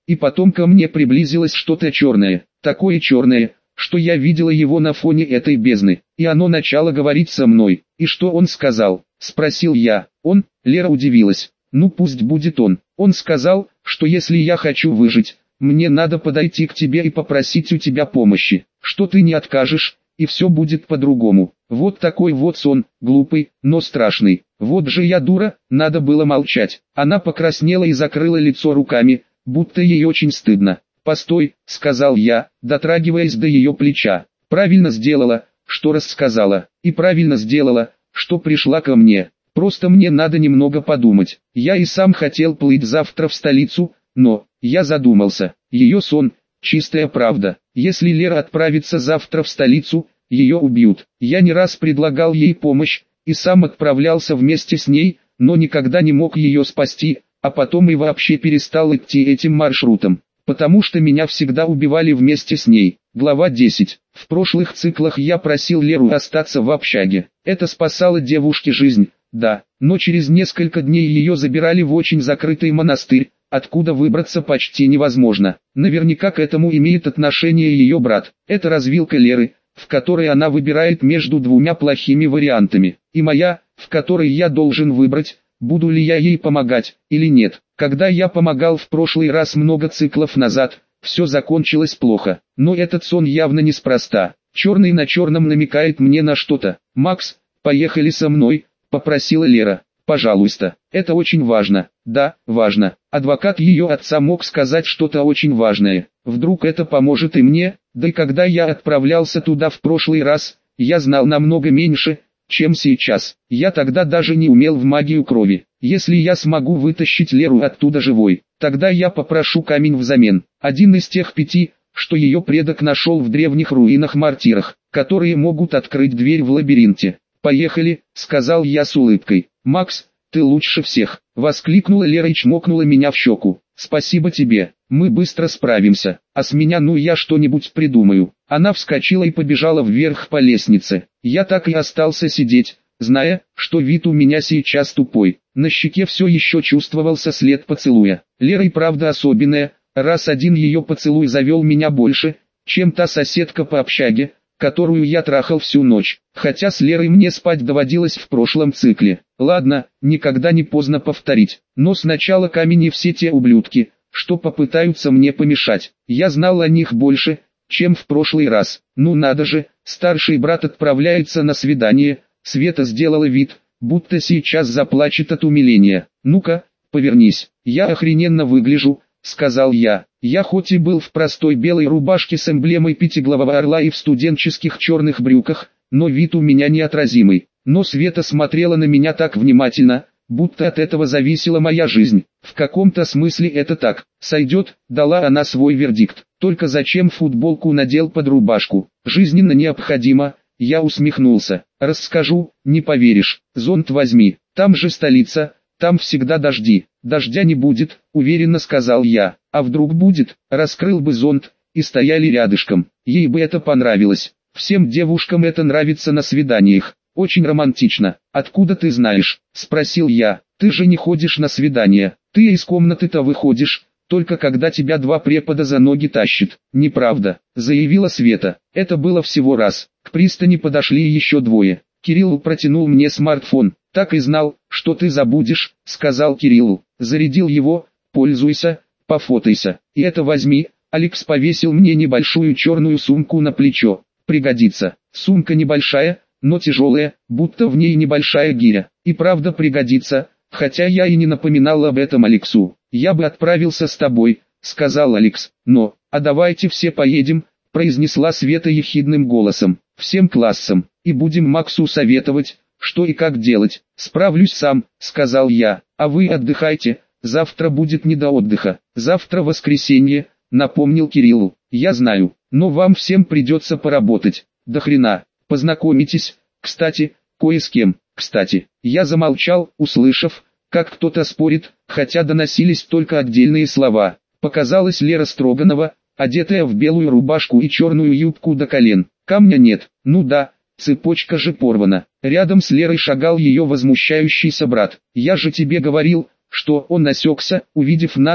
и потом ко мне приблизилось что-то черное, такое черное, что я видела его на фоне этой бездны, и оно начало говорить со мной. «И что он сказал?» – спросил я. «Он?» – Лера удивилась. «Ну пусть будет он. Он сказал, что если я хочу выжить, мне надо подойти к тебе и попросить у тебя помощи, что ты не откажешь, и все будет по-другому. Вот такой вот сон, глупый, но страшный. Вот же я дура, надо было молчать». Она покраснела и закрыла лицо руками, будто ей очень стыдно. «Постой», — сказал я, дотрагиваясь до ее плеча. «Правильно сделала, что рассказала, и правильно сделала, что пришла ко мне. Просто мне надо немного подумать. Я и сам хотел плыть завтра в столицу, но...» Я задумался. Ее сон — чистая правда. Если Лера отправится завтра в столицу, ее убьют. Я не раз предлагал ей помощь, и сам отправлялся вместе с ней, но никогда не мог ее спасти, а потом и вообще перестал идти этим маршрутом, потому что меня всегда убивали вместе с ней. Глава 10. В прошлых циклах я просил Леру остаться в общаге. Это спасало девушке жизнь, да, но через несколько дней ее забирали в очень закрытый монастырь, откуда выбраться почти невозможно. Наверняка к этому имеет отношение ее брат. Это развилка Леры, в которой она выбирает между двумя плохими вариантами, и моя, в которой я должен выбрать, буду ли я ей помогать, или нет. Когда я помогал в прошлый раз много циклов назад, все закончилось плохо, но этот сон явно неспроста. Черный на черном намекает мне на что-то. «Макс, поехали со мной», — попросила Лера. «Пожалуйста, это очень важно». «Да, важно». Адвокат ее отца мог сказать что-то очень важное. Вдруг это поможет и мне, да и когда я отправлялся туда в прошлый раз, я знал намного меньше, чем сейчас. Я тогда даже не умел в магию крови. Если я смогу вытащить Леру оттуда живой, тогда я попрошу камень взамен. Один из тех 5, что ее предок нашел в древних руинах-мортирах, которые могут открыть дверь в лабиринте. «Поехали», — сказал я с улыбкой. «Макс, ты лучше всех», — воскликнула Лера и чмокнула меня в щеку. «Спасибо тебе, мы быстро справимся, а с меня я что-нибудь придумаю». Она вскочила и побежала вверх по лестнице. Я так и остался сидеть, зная, что вид у меня сейчас тупой. На щеке все еще чувствовался след поцелуя. Лера и правда особенная, раз один ее поцелуй завел меня больше, чем та соседка по общаге, которую я трахал всю ночь, хотя с Лерой мне спать доводилось в прошлом цикле. Ладно, никогда не поздно повторить, но сначала камень и все те ублюдки, что попытаются мне помешать. Я знал о них больше, чем в прошлый раз. Ну надо же, старший брат отправляется на свидание. Света сделала вид, будто сейчас заплачет от умиления. «Ну-ка, повернись, я охрененно выгляжу», — сказал я. Я хоть и был в простой белой рубашке с эмблемой пятиглавого орла и в студенческих черных брюках, но вид у меня неотразимый. Но Света смотрела на меня так внимательно, будто от этого зависела моя жизнь. В каком-то смысле это так. «Сойдет», — дала она свой вердикт. «Только зачем футболку надел под рубашку? Жизненно необходимо». Я усмехнулся. «Расскажу, не поверишь. Зонт возьми, там же столица, там всегда дожди». «Дождя не будет», — уверенно сказал я. «А вдруг будет?» Раскрыл бы зонт, и стояли рядышком. Ей бы это понравилось. Всем девушкам это нравится на свиданиях. Очень романтично. «Откуда ты знаешь?» — спросил я. «Ты же не ходишь на свидания. Ты из комнаты-то выходишь, только когда тебя 2 препода за ноги тащат». «Неправда», — заявила Света. «Это было всего раз. К пристани подошли еще 2. Кирилл протянул мне смартфон. «Так и знал, что ты забудешь», — сказал Кириллу. «Зарядил его, пользуйся, пофотайся. И это возьми». Алекс повесил мне небольшую черную сумку на плечо. «Пригодится». Сумка небольшая, но тяжелая, будто в ней небольшая гиря. И правда пригодится, хотя я и не напоминал об этом Алексу. «Я бы отправился с тобой», — сказал Алекс. «Но, а давайте все поедем», — произнесла Света ехидным голосом. «Всем классом, и будем Максу советовать, что и как делать». «Справлюсь сам», — сказал я. «А вы отдыхайте, завтра будет не до отдыха». «Завтра воскресенье», — напомнил Кириллу. «Я знаю, но вам всем придется поработать. До хрена. Познакомитесь, кстати, кое с кем». «Кстати». Я замолчал, услышав, как кто-то спорит, хотя доносились только отдельные слова. Показалась Лера Строганова, одетая в белую рубашку и черную юбку до колен. Камня нет. Ну да, цепочка же порвана. Рядом с Лерой шагал ее возмущающийся брат. «Я же тебе говорил, что...» Он осекся, увидев нас,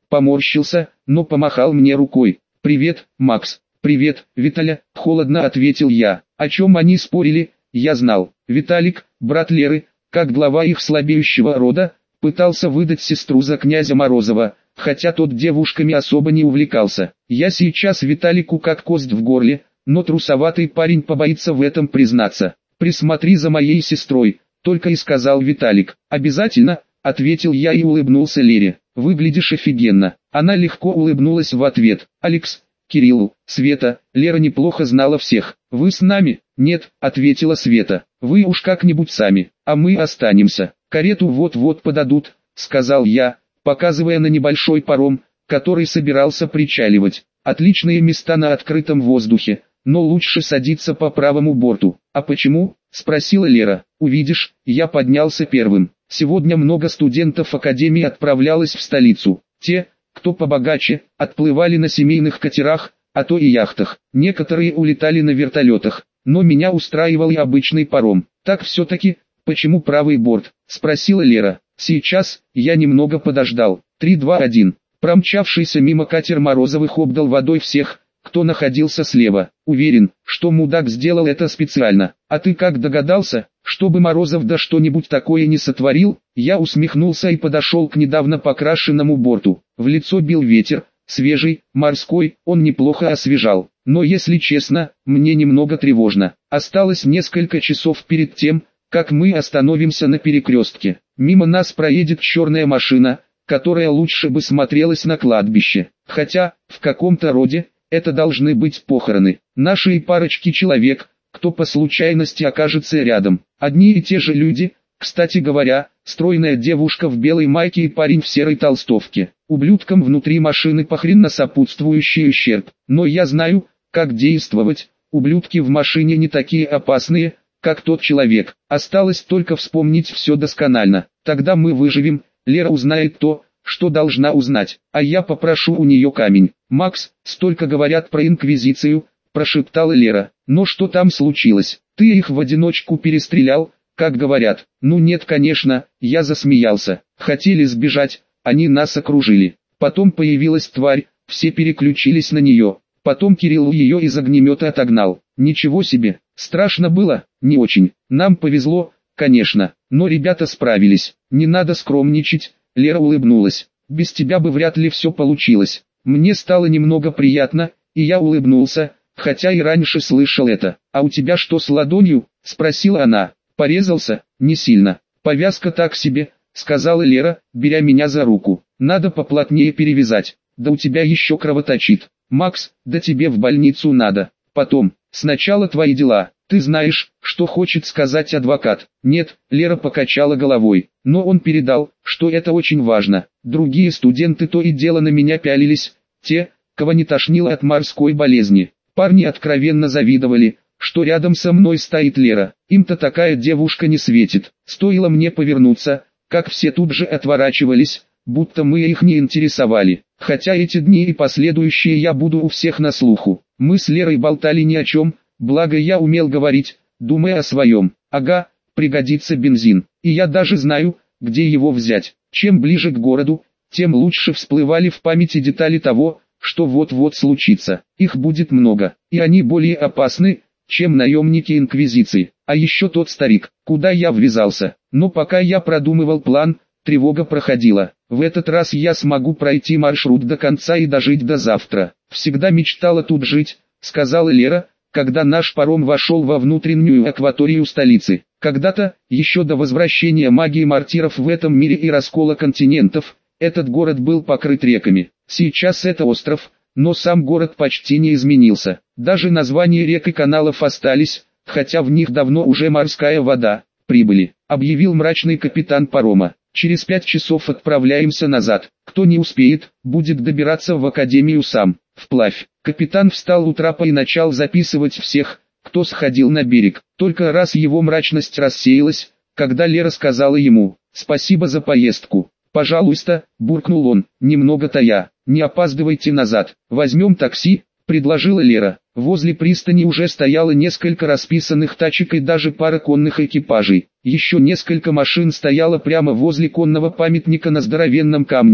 поморщился, но помахал мне рукой. «Привет, Макс». «Привет, Виталя», — холодно ответил я. О чем они спорили, я знал. Виталик, брат Леры, как глава их слабеющего рода, пытался выдать сестру за князя Морозова, хотя тот девушками особо не увлекался. Я сейчас Виталику как кость в горле, но трусоватый парень побоится в этом признаться. «Присмотри за моей сестрой», — только и сказал Виталик. «Обязательно», — ответил я и улыбнулся Лере. «Выглядишь офигенно». Она легко улыбнулась в ответ. «Алекс, Кириллу, Света, Лера неплохо знала всех. Вы с нами?» «Нет», — ответила Света. «Вы уж как-нибудь сами, а мы останемся. Карету вот-вот подадут», — сказал я, показывая на небольшой паром, который собирался причаливать. «Отличные места на открытом воздухе, но лучше садиться по правому борту». «А почему?» — спросила Лера. «Увидишь». Я поднялся первым. Сегодня много студентов академии отправлялось в столицу. Те, кто побогаче, отплывали на семейных катерах, а то и яхтах. Некоторые улетали на вертолетах, но меня устраивал и обычный паром. «Так все-таки, почему правый борт?» — спросила Лера. «Сейчас», — я немного подождал. 3, 2, 1. Промчавшийся мимо катер Морозовых обдал водой всех, кто находился слева. «Уверен, что мудак сделал это специально. А ты как догадался, чтобы Морозов да что-нибудь такое не сотворил?» Я усмехнулся и подошел к недавно покрашенному борту. В лицо бил ветер, свежий, морской, он неплохо освежал. Но если честно, мне немного тревожно. Осталось несколько часов перед тем, как мы остановимся на перекрестке. Мимо нас проедет черная машина, которая лучше бы смотрелась на кладбище. Хотя, в каком-то роде, это должны быть похороны. Наши и парочки человек, кто по случайности окажется рядом. Одни и те же люди, кстати говоря, стройная девушка в белой майке и парень в серой толстовке. Ублюдкам внутри машины похрен на сопутствующий ущерб. Но я знаю, как действовать. Ублюдки в машине не такие опасные, как тот человек. Осталось только вспомнить все досконально. Тогда мы выживем, Лера узнает то, что должна узнать, а я попрошу у нее камень. «Макс, столько говорят про Инквизицию», – прошептала Лера. «Но что там случилось? Ты их в одиночку перестрелял, как говорят?» «Ну нет, конечно», – я засмеялся. «Хотели сбежать, они нас окружили. Потом появилась тварь, все переключились на нее. Потом Кирилл ее из огнемета отогнал. Ничего себе, страшно было?» «Не очень. Нам повезло, конечно, но ребята справились. Не надо скромничать». Лера улыбнулась. «Без тебя бы вряд ли все получилось». Мне стало немного приятно, и я улыбнулся, хотя и раньше слышал это. «А у тебя что с ладонью?» – спросила она. «Порезался?» «Не сильно. Повязка так себе», – сказала Лера, беря меня за руку. «Надо поплотнее перевязать. Да у тебя еще кровоточит. Макс, да тебе в больницу надо. Потом, сначала твои дела. Ты знаешь, что хочет сказать адвокат?» «Нет», — Лера покачала головой, «но он передал, что это очень важно. Другие студенты то и дело на меня пялились, те, кого не тошнило от морской болезни. Парни откровенно завидовали, что рядом со мной стоит Лера. Им-то такая девушка не светит. Стоило мне повернуться, как все тут же отворачивались, будто мы их не интересовали. Хотя эти дни и последующие я буду у всех на слуху. Мы с Лерой болтали ни о чем, благо я умел говорить, думая о своем. Ага, пригодится бензин. И я даже знаю, где его взять. Чем ближе к городу, тем лучше всплывали в памяти детали того, что вот-вот случится. Их будет много, и они более опасны, чем наемники Инквизиции. А еще тот старик, куда я ввязался. Но пока я продумывал план, тревога проходила. В этот раз я смогу пройти маршрут до конца и дожить до завтра. Всегда мечтала тут жить, сказала Лера, когда наш паром вошел во внутреннюю акваторию столицы. Когда-то, еще до возвращения магии мартиров в этом мире и раскола континентов, этот город был покрыт реками. Сейчас это остров, но сам город почти не изменился. Даже названия рек и каналов остались, хотя в них давно уже морская вода. «Прибыли», — объявил мрачный капитан парома. «Через 5 часов отправляемся назад. Кто не успеет, будет добираться в академию сам. Вплавь». Капитан встал у трапа и начал записывать всех, кто сходил на берег. Только раз его мрачность рассеялась, когда Лера сказала ему: «Спасибо за поездку». «Пожалуйста», — буркнул он, немного тая. «Не опаздывайте назад. Возьмем такси», — предложила Лера. Возле пристани уже стояло несколько расписанных тачек и даже пара конных экипажей. Еще несколько машин стояло прямо возле конного памятника на здоровенном камне,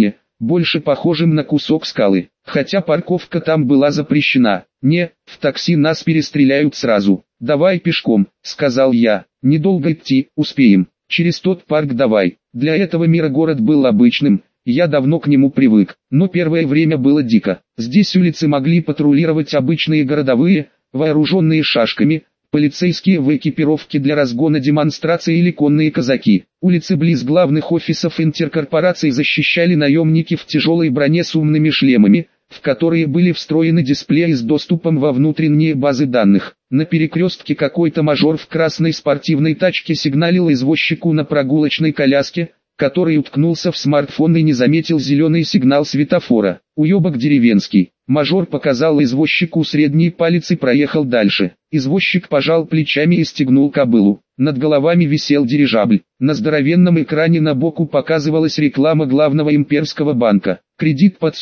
больше похожим на кусок скалы, хотя парковка там была запрещена. Не, в такси нас перестреляют сразу. «Давай пешком», — сказал я, — «недолго идти, успеем. Через тот парк давай». Для этого мира город был обычным, я давно к нему привык, но первое время было дико. Здесь улицы могли патрулировать обычные городовые, вооруженные шашками, полицейские в экипировке для разгона демонстраций или конные казаки. Улицы близ главных офисов интеркорпораций защищали наемники в тяжелой броне с умными шлемами, в которые были встроены дисплеи с доступом во внутренние базы данных. На перекрестке какой-то мажор в красной спортивной тачке сигналил извозчику на прогулочной коляске, который уткнулся в смартфон и не заметил зеленый сигнал светофора. Уебок деревенский. Мажор показал извозчику средний палец и проехал дальше. Извозчик пожал плечами и стегнул кобылу. Над головами висел дирижабль. На здоровенном экране набоку показывалась реклама главного имперского банка. Кредит под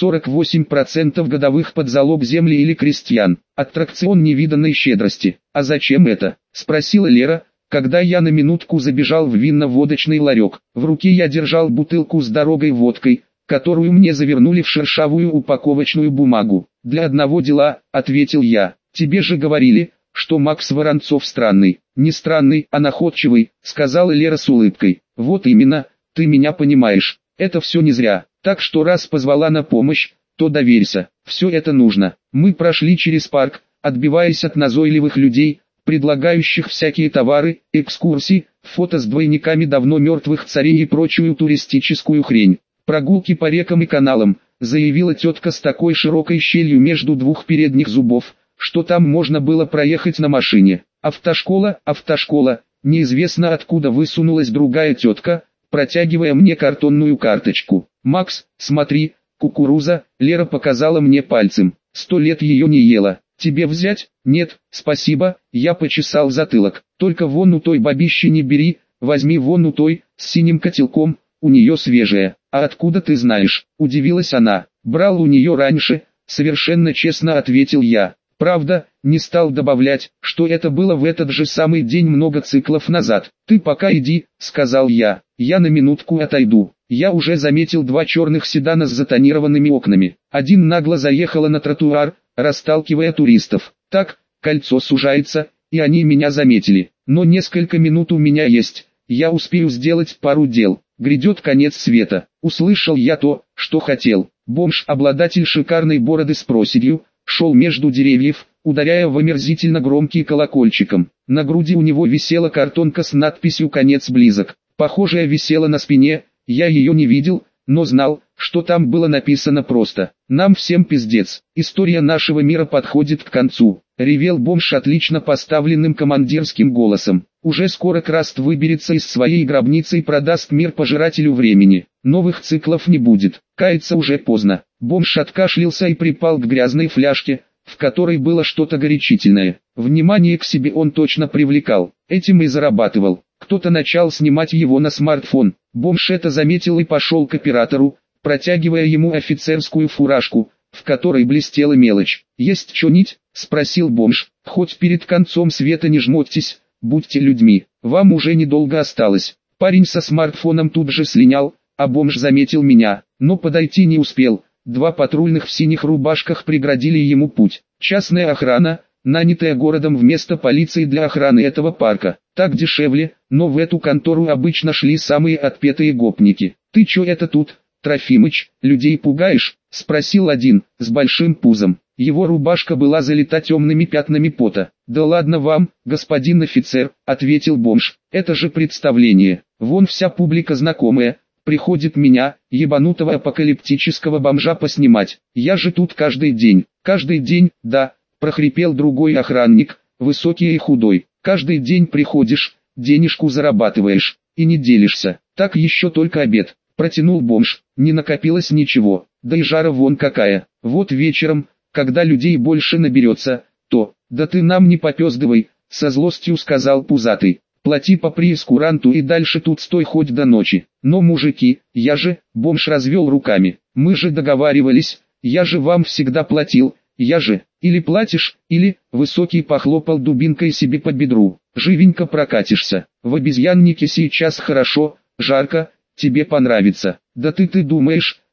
48% годовых под залог земли или крестьян. Аттракцион невиданной щедрости. «А зачем это?» — спросила Лера, когда я на минутку забежал в винно-водочный ларек. В руке я держал бутылку с дорогой водкой, которую мне завернули в шершавую упаковочную бумагу. «Для одного дела», — ответил я. «Тебе же говорили, что Макс Воронцов странный». «Не странный, а находчивый», — сказала Лера с улыбкой. «Вот именно, ты меня понимаешь. Это все не зря. Так что раз позвала на помощь, то доверься. Все это нужно». Мы прошли через парк, отбиваясь от назойливых людей, предлагающих всякие товары, экскурсии, фото с двойниками давно мертвых царей и прочую туристическую хрень. «Прогулки по рекам и каналам», — заявила тетка с такой широкой щелью между двух передних зубов, что там можно было проехать на машине. «Автошкола, автошкола», — неизвестно откуда высунулась другая тетка, протягивая мне картонную карточку. «Макс, смотри, кукуруза», — Лера показала мне пальцем. 100 лет ее не ела. «Тебе взять?» «Нет, спасибо», — я почесал затылок. «Только вон у той бабищи не бери, возьми вон у той, с синим котелком, у нее свежая». «А откуда ты знаешь?» — удивилась она. «Брал у нее раньше», — совершенно честно ответил я. Правда, не стал добавлять, что это было в этот же самый день много циклов назад. «Ты пока иди», — сказал я, — «я на минутку отойду». Я уже заметил два черных седана с затонированными окнами. Один нагло заехала на тротуар, расталкивая туристов. Так, кольцо сужается, и они меня заметили. Но несколько минут у меня есть, я успею сделать пару дел. Грядет конец света. Услышал я то, что хотел. Бомж, обладатель шикарной бороды с проседью, шел между деревьев, ударяя в омерзительно громкий колокольчиком. На груди у него висела картонка с надписью «Конец близок». Похожая висела на спине, я ее не видел, но знал, что там было написано просто: «Нам всем пиздец, история нашего мира подходит к концу», — ревел бомж отлично поставленным командирским голосом. «Уже скоро Краст выберется из своей гробницы и продаст мир пожирателю времени. Новых циклов не будет, каяться уже поздно». Бомж откашлялся и припал к грязной фляжке, в которой было что-то горячительное. Внимание к себе он точно привлекал, этим и зарабатывал. Кто-то начал снимать его на смартфон. Бомж это заметил и пошел к оператору, протягивая ему офицерскую фуражку, в которой блестела мелочь. «Есть чё-нибудь?» — спросил бомж. «Хоть перед концом света не жмотьтесь, будьте людьми, вам уже недолго осталось». Парень со смартфоном тут же слинял, а бомж заметил меня, но подойти не успел. Два патрульных в синих рубашках преградили ему путь. Частная охрана, нанятая городом вместо полиции для охраны этого парка. Так дешевле, но в эту контору обычно шли самые отпетые гопники. «Ты чё это тут, Трофимыч, людей пугаешь?» — спросил один, с большим пузом. Его рубашка была залита темными пятнами пота. «Да ладно вам, господин офицер», — ответил бомж, — «это же представление. Вон вся публика знакомая. Приходит меня, ебанутого апокалиптического бомжа, поснимать. Я же тут каждый день». «Каждый день, да», — прохрипел другой охранник, высокий и худой. «Каждый день приходишь, денежку зарабатываешь, и не делишься. Так еще только обед», — протянул бомж. «Не накопилось ничего, да и жара вон какая. Вот вечером, когда людей больше наберется, то...» «Да ты нам не попездывай», — со злостью сказал пузатый. «Плати по прейскуранту и дальше тут стой хоть до ночи». «Но мужики, я же...» — бомж развел руками. «Мы же договаривались, я же вам всегда платил, я же...» «Или платишь, или...» — высокий похлопал дубинкой себе по бедру. «Живенько прокатишься. В обезьяннике сейчас хорошо, жарко, тебе понравится». «Да ты думаешь,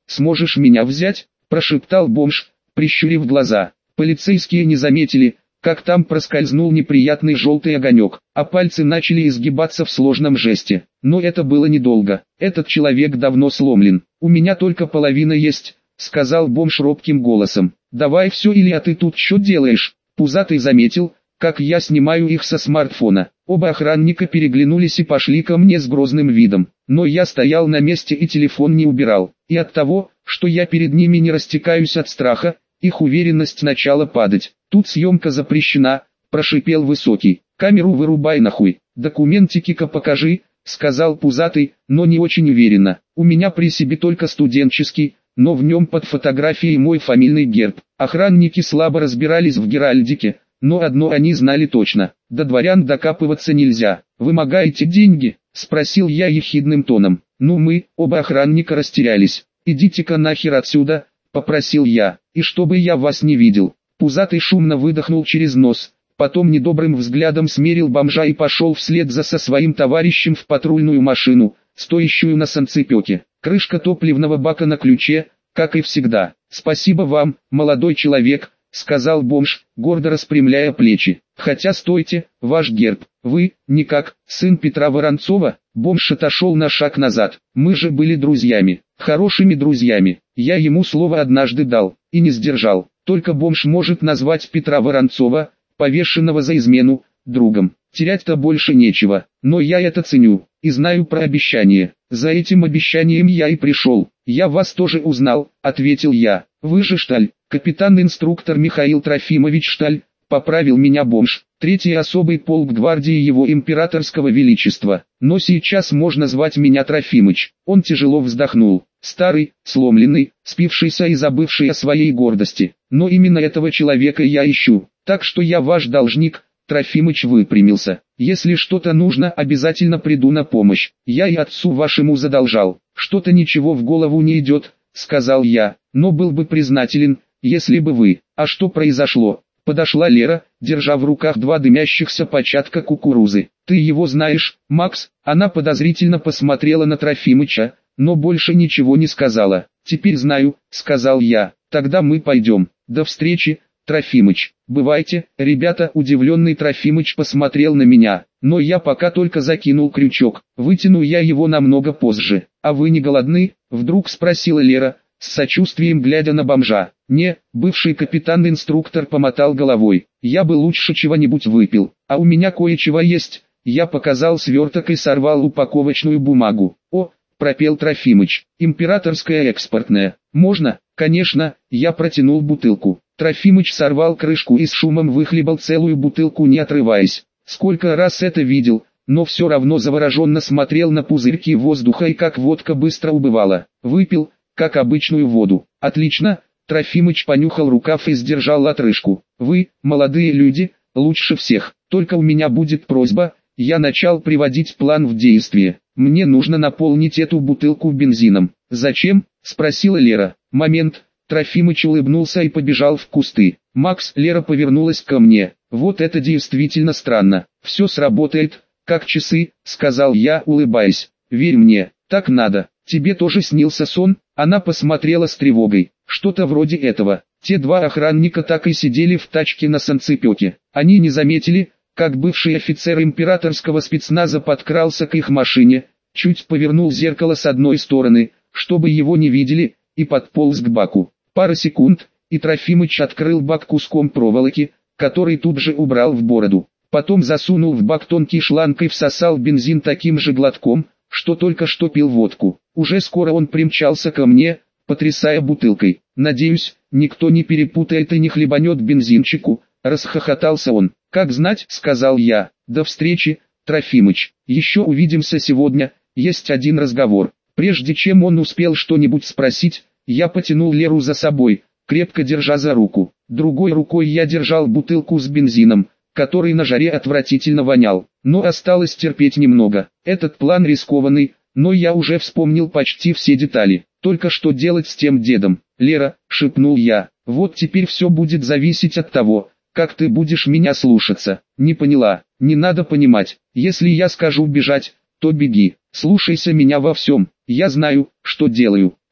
сможешь меня взять?» – прошептал бомж, прищурив глаза. Полицейские не заметили, как там проскользнул неприятный желтый огонек, а пальцы начали изгибаться в сложном жесте. Но это было недолго. Этот человек давно сломлен. «У меня только половина есть», — сказал бомж робким голосом. «Давай все или а ты тут что делаешь?» Пузатый заметил, как я снимаю их со смартфона. Оба охранника переглянулись и пошли ко мне с грозным видом. Но я стоял на месте и телефон не убирал. И от того, что я перед ними не растекаюсь от страха, их уверенность начала падать. «Тут съемка запрещена», – прошипел Высокий. «Камеру вырубай нахуй, документики-ка покажи», – сказал Пузатый, но не очень уверенно. «У меня при себе только студенческий, но в нем под фотографией мой фамильный герб». Охранники слабо разбирались в геральдике, но одно они знали точно: до дворян докапываться нельзя. «Вымогаете деньги?» – спросил я ехидным тоном. Оба охранника растерялись. «Идите-ка нахер отсюда», – попросил я, – «и чтобы я вас не видел». Пузатый шумно выдохнул через нос, потом недобрым взглядом смерил бомжа и пошел вслед за со своим товарищем в патрульную машину, стоящую на санцепёке. Крышка топливного бака на ключе, как и всегда. «Спасибо вам, молодой человек», — сказал бомж, гордо распрямляя плечи. «Хотя стойте, ваш герб, вы, никак, сын Петра Воронцова?» Бомж отошел на шаг назад. «Мы же были друзьями, хорошими друзьями. Я ему слово однажды дал, и не сдержал. Только бомж может назвать Петра Воронцова, повешенного за измену, другом. Терять-то больше нечего, но я это ценю, и знаю про обещание. За этим обещанием я и пришел». «Я вас тоже узнал», — ответил я. «Вы же Шталь, капитан-инструктор Михаил Трофимович Шталь», — поправил меня бомж. «Третий особый полк гвардии его императорского величества. Но сейчас можно звать меня Трофимыч». Он тяжело вздохнул. Старый, сломленный, спившийся и забывший о своей гордости. «Но именно этого человека я ищу. Так что я ваш должник». Трофимыч выпрямился. «Если что-то нужно, обязательно приду на помощь. Я и отцу вашему задолжал». «Что-то ничего в голову не идет», — сказал я, — «но был бы признателен, если бы вы». «А что произошло?» Подошла Лера, держа в руках два дымящихся початка кукурузы. «Ты его знаешь, Макс?» Она подозрительно посмотрела на Трофимыча, но больше ничего не сказала. «Теперь знаю», — сказал я. «Тогда мы пойдем. До встречи, Трофимыч». «Бывайте, ребята». Удивленный Трофимыч посмотрел на меня, но я пока только закинул крючок. Вытяну я его намного позже. «А вы не голодны?» — вдруг спросила Лера, с сочувствием глядя на бомжа. «Не», — бывший капитан-инструктор помотал головой. «Я бы лучше чего-нибудь выпил. А у меня кое-чего есть». Я показал сверток и сорвал упаковочную бумагу. «О», — пропел Трофимыч, — «императорская экспортная. Можно?» «Конечно». Я протянул бутылку. Трофимыч сорвал крышку и с шумом выхлебал целую бутылку, не отрываясь. Сколько раз это видел, но все равно завороженно смотрел на пузырьки воздуха и как водка быстро убывала. Выпил, как обычную воду. «Отлично». Трофимыч понюхал рукав и сдержал отрыжку. «Вы, молодые люди, лучше всех. Только у меня будет просьба». Я начал приводить план в действие. «Мне нужно наполнить эту бутылку бензином». «Зачем?» — спросила Лера. «Момент». Трофимыч улыбнулся и побежал в кусты. «Макс», — Лера повернулась ко мне. «Вот это действительно странно. Все сработает, как часы», — сказал я, улыбаясь. «Верь мне, так надо». «Тебе тоже снился сон?» Она посмотрела с тревогой. «Что-то вроде этого». Те два охранника так и сидели в тачке на санцепёке. Они не заметили, как бывший офицер императорского спецназа подкрался к их машине, чуть повернул зеркало с одной стороны, чтобы его не видели, и подполз к баку. Пара секунд, и Трофимыч открыл бак куском проволоки, который тут же убрал в бороду. Потом засунул в бак тонкий шланг и всосал бензин таким же глотком, что только что пил водку. Уже скоро он примчался ко мне, потрясая бутылкой. «Надеюсь, никто не перепутает и не хлебанет бензинчику», — расхохотался он. «Как знать», — сказал я. «До встречи, Трофимыч. Еще увидимся сегодня, есть один разговор». Прежде чем он успел что-нибудь спросить, я потянул Леру за собой, крепко держа за руку. Другой рукой я держал бутылку с бензином, который на жаре отвратительно вонял. Но осталось терпеть немного. Этот план рискованный, но я уже вспомнил почти все детали. Только что делать с тем дедом? «Лера», — шепнул я, — «вот теперь все будет зависеть от того, как ты будешь меня слушаться». «Не поняла». «Не надо понимать. Если я скажу бежать, то беги. Слушайся меня во всем. Я знаю, что делаю».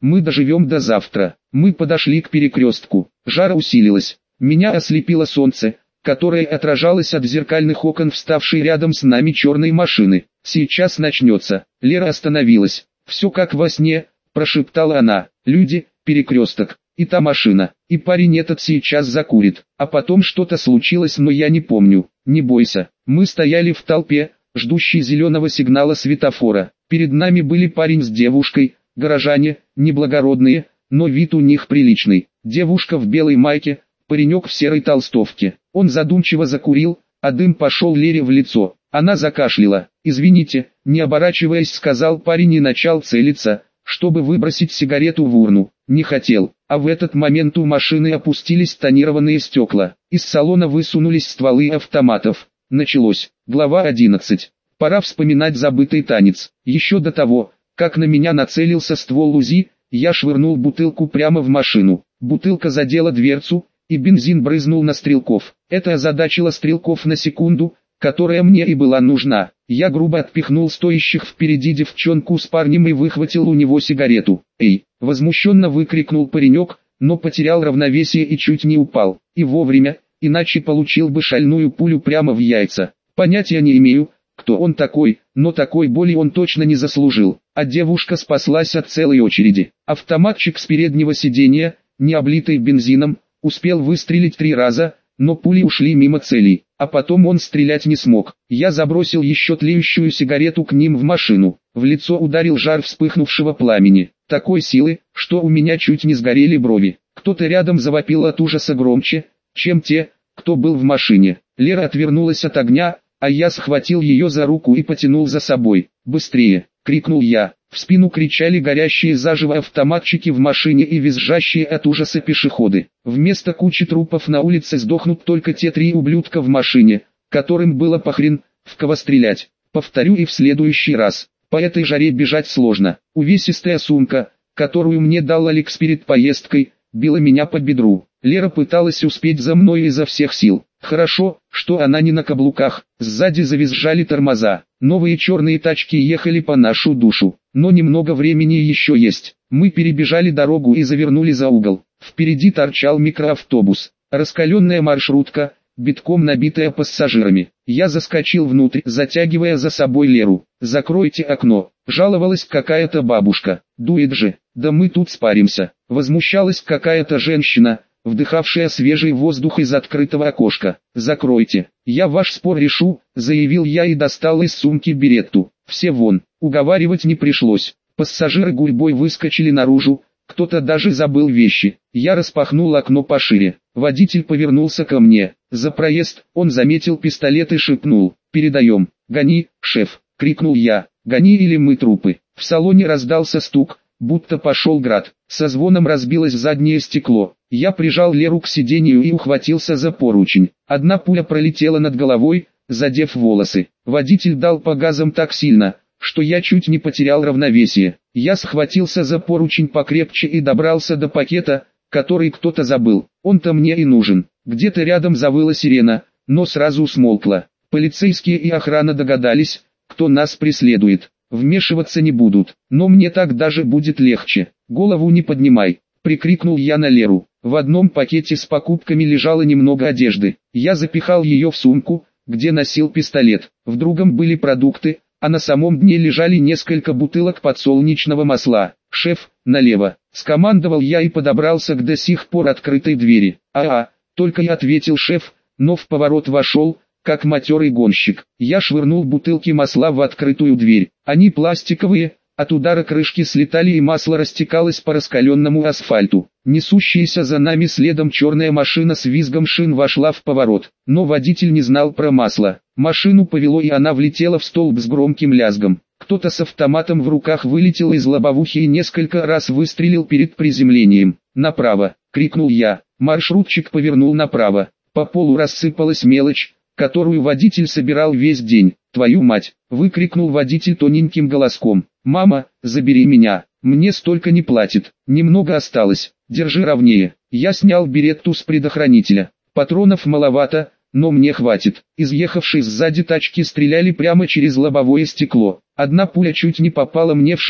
мы доживем до завтра. Мы подошли к перекрестку. Жара усилилась. Меня ослепило солнце, которое отражалось от зеркальных окон вставшей рядом с нами черной машины. Сейчас начнется. Лера остановилась. Все как во сне, прошептала она. Люди, перекресток, и та машина, и парень этот сейчас закурит. А потом что-то случилось, но я не помню. Не бойся. Мы стояли в толпе, ждущей зеленого сигнала светофора. Перед нами были парень с девушкой, горожане, неблагородные, но вид у них приличный. Девушка в белой майке, паренек в серой толстовке. Он задумчиво закурил, а дым пошел Лере в лицо. Она закашляла. «Извините», не оборачиваясь, сказал парень и начал целиться, чтобы выбросить сигарету в урну. Не хотел. А в этот момент у машины опустились тонированные стекла. Из салона высунулись стволы автоматов. Началось. Глава 11. Пора вспоминать забытый танец. Еще до того, как на меня нацелился ствол УЗИ, я швырнул бутылку прямо в машину. Бутылка задела дверцу, и бензин брызнул на Стрелков. Это озадачило Стрелков на секунду, которая мне и была нужна. Я грубо отпихнул стоящих впереди девчонку с парнем и выхватил у него сигарету. «Эй!» – возмущенно выкрикнул паренек, но потерял равновесие и чуть не упал. И вовремя, иначе получил бы шальную пулю прямо в яйца. Понятия не имею, кто он такой, но такой боли он точно не заслужил. А девушка спаслась от целой очереди. Автоматчик с переднего сиденья, не облитый бензином, успел выстрелить 3 раза, но пули ушли мимо целей. А потом он стрелять не смог. Я забросил еще тлеющую сигарету к ним в машину. В лицо ударил жар вспыхнувшего пламени. Такой силы, что у меня чуть не сгорели брови. Кто-то рядом завопил от ужаса громче, чем те, кто был в машине. Лера отвернулась от огня, а я схватил ее за руку и потянул за собой. «Быстрее!» — крикнул я. В спину кричали горящие заживо автоматчики в машине и визжащие от ужаса пешеходы. Вместо кучи трупов на улице сдохнут только те 3 ублюдка в машине, которым было похрен, в кого стрелять. Повторю и в следующий раз. По этой жаре бежать сложно. Увесистая сумка, которую мне дал Алекс перед поездкой, била меня по бедру. Лера пыталась успеть за мной изо всех сил. Хорошо, что она не на каблуках. Сзади завизжали тормоза. Новые черные тачки ехали по нашу душу. Но немного времени еще есть. Мы перебежали дорогу и завернули за угол. Впереди торчал микроавтобус. Раскаленная маршрутка, битком набитая пассажирами. Я заскочил внутрь, затягивая за собой Леру. «Закройте окно», — жаловалась какая-то бабушка. «Дует же, да мы тут спаримся», — возмущалась какая-то женщина, вдыхавшая свежий воздух из открытого окошка. «Закройте, я ваш спор решу», — заявил я и достал из сумки беретту. «Все вон», уговаривать не пришлось. Пассажиры гурьбой выскочили наружу, кто-то даже забыл вещи. Я распахнул окно пошире. Водитель повернулся ко мне. «За проезд», он заметил пистолет и шепнул. «Передаем». «Гони, шеф», — крикнул я. «Гони или мы трупы». В салоне раздался стук, будто пошел град. Со звоном разбилось заднее стекло. Я прижал Леру к сиденью и ухватился за поручень. Одна пуля пролетела над головой, задев волосы. Водитель дал по газам так сильно, что я чуть не потерял равновесие. Я схватился за поручень покрепче и добрался до пакета, который кто-то забыл. Он-то мне и нужен. Где-то рядом завыла сирена, но сразу смолкла. Полицейские и охрана догадались, кто нас преследует. Вмешиваться не будут, но мне так даже будет легче. «Голову не поднимай», — прикрикнул я на Леру. В одном пакете с покупками лежало немного одежды. Я запихал ее в сумку, где носил пистолет. В другом были продукты, а на самом дне лежали несколько бутылок подсолнечного масла. «Шеф, налево», — скомандовал я и подобрался к до сих пор открытой двери. Только и ответил шеф, но в поворот вошел, как матерый гонщик. Я швырнул бутылки масла в открытую дверь. Они пластиковые, от удара крышки слетали и масло растекалось по раскаленному асфальту. Несущаяся за нами следом черная машина с визгом шин вошла в поворот, но водитель не знал про масло. Машину повело и она влетела в столб с громким лязгом. Кто-то с автоматом в руках вылетел из лобовухи и несколько раз выстрелил перед приземлением. «Направо!» — крикнул я. Маршрутчик повернул направо. По полу рассыпалась мелочь, которую водитель собирал весь день. «Твою мать!» — выкрикнул водитель тоненьким голоском. «Мама, забери меня, мне столько не платит, немного осталось, держи ровнее». Я снял беретту с предохранителя. Патронов маловато, но мне хватит. Изъехавшие сзади тачки стреляли прямо через лобовое стекло. Одна пуля чуть не попала мне в шею.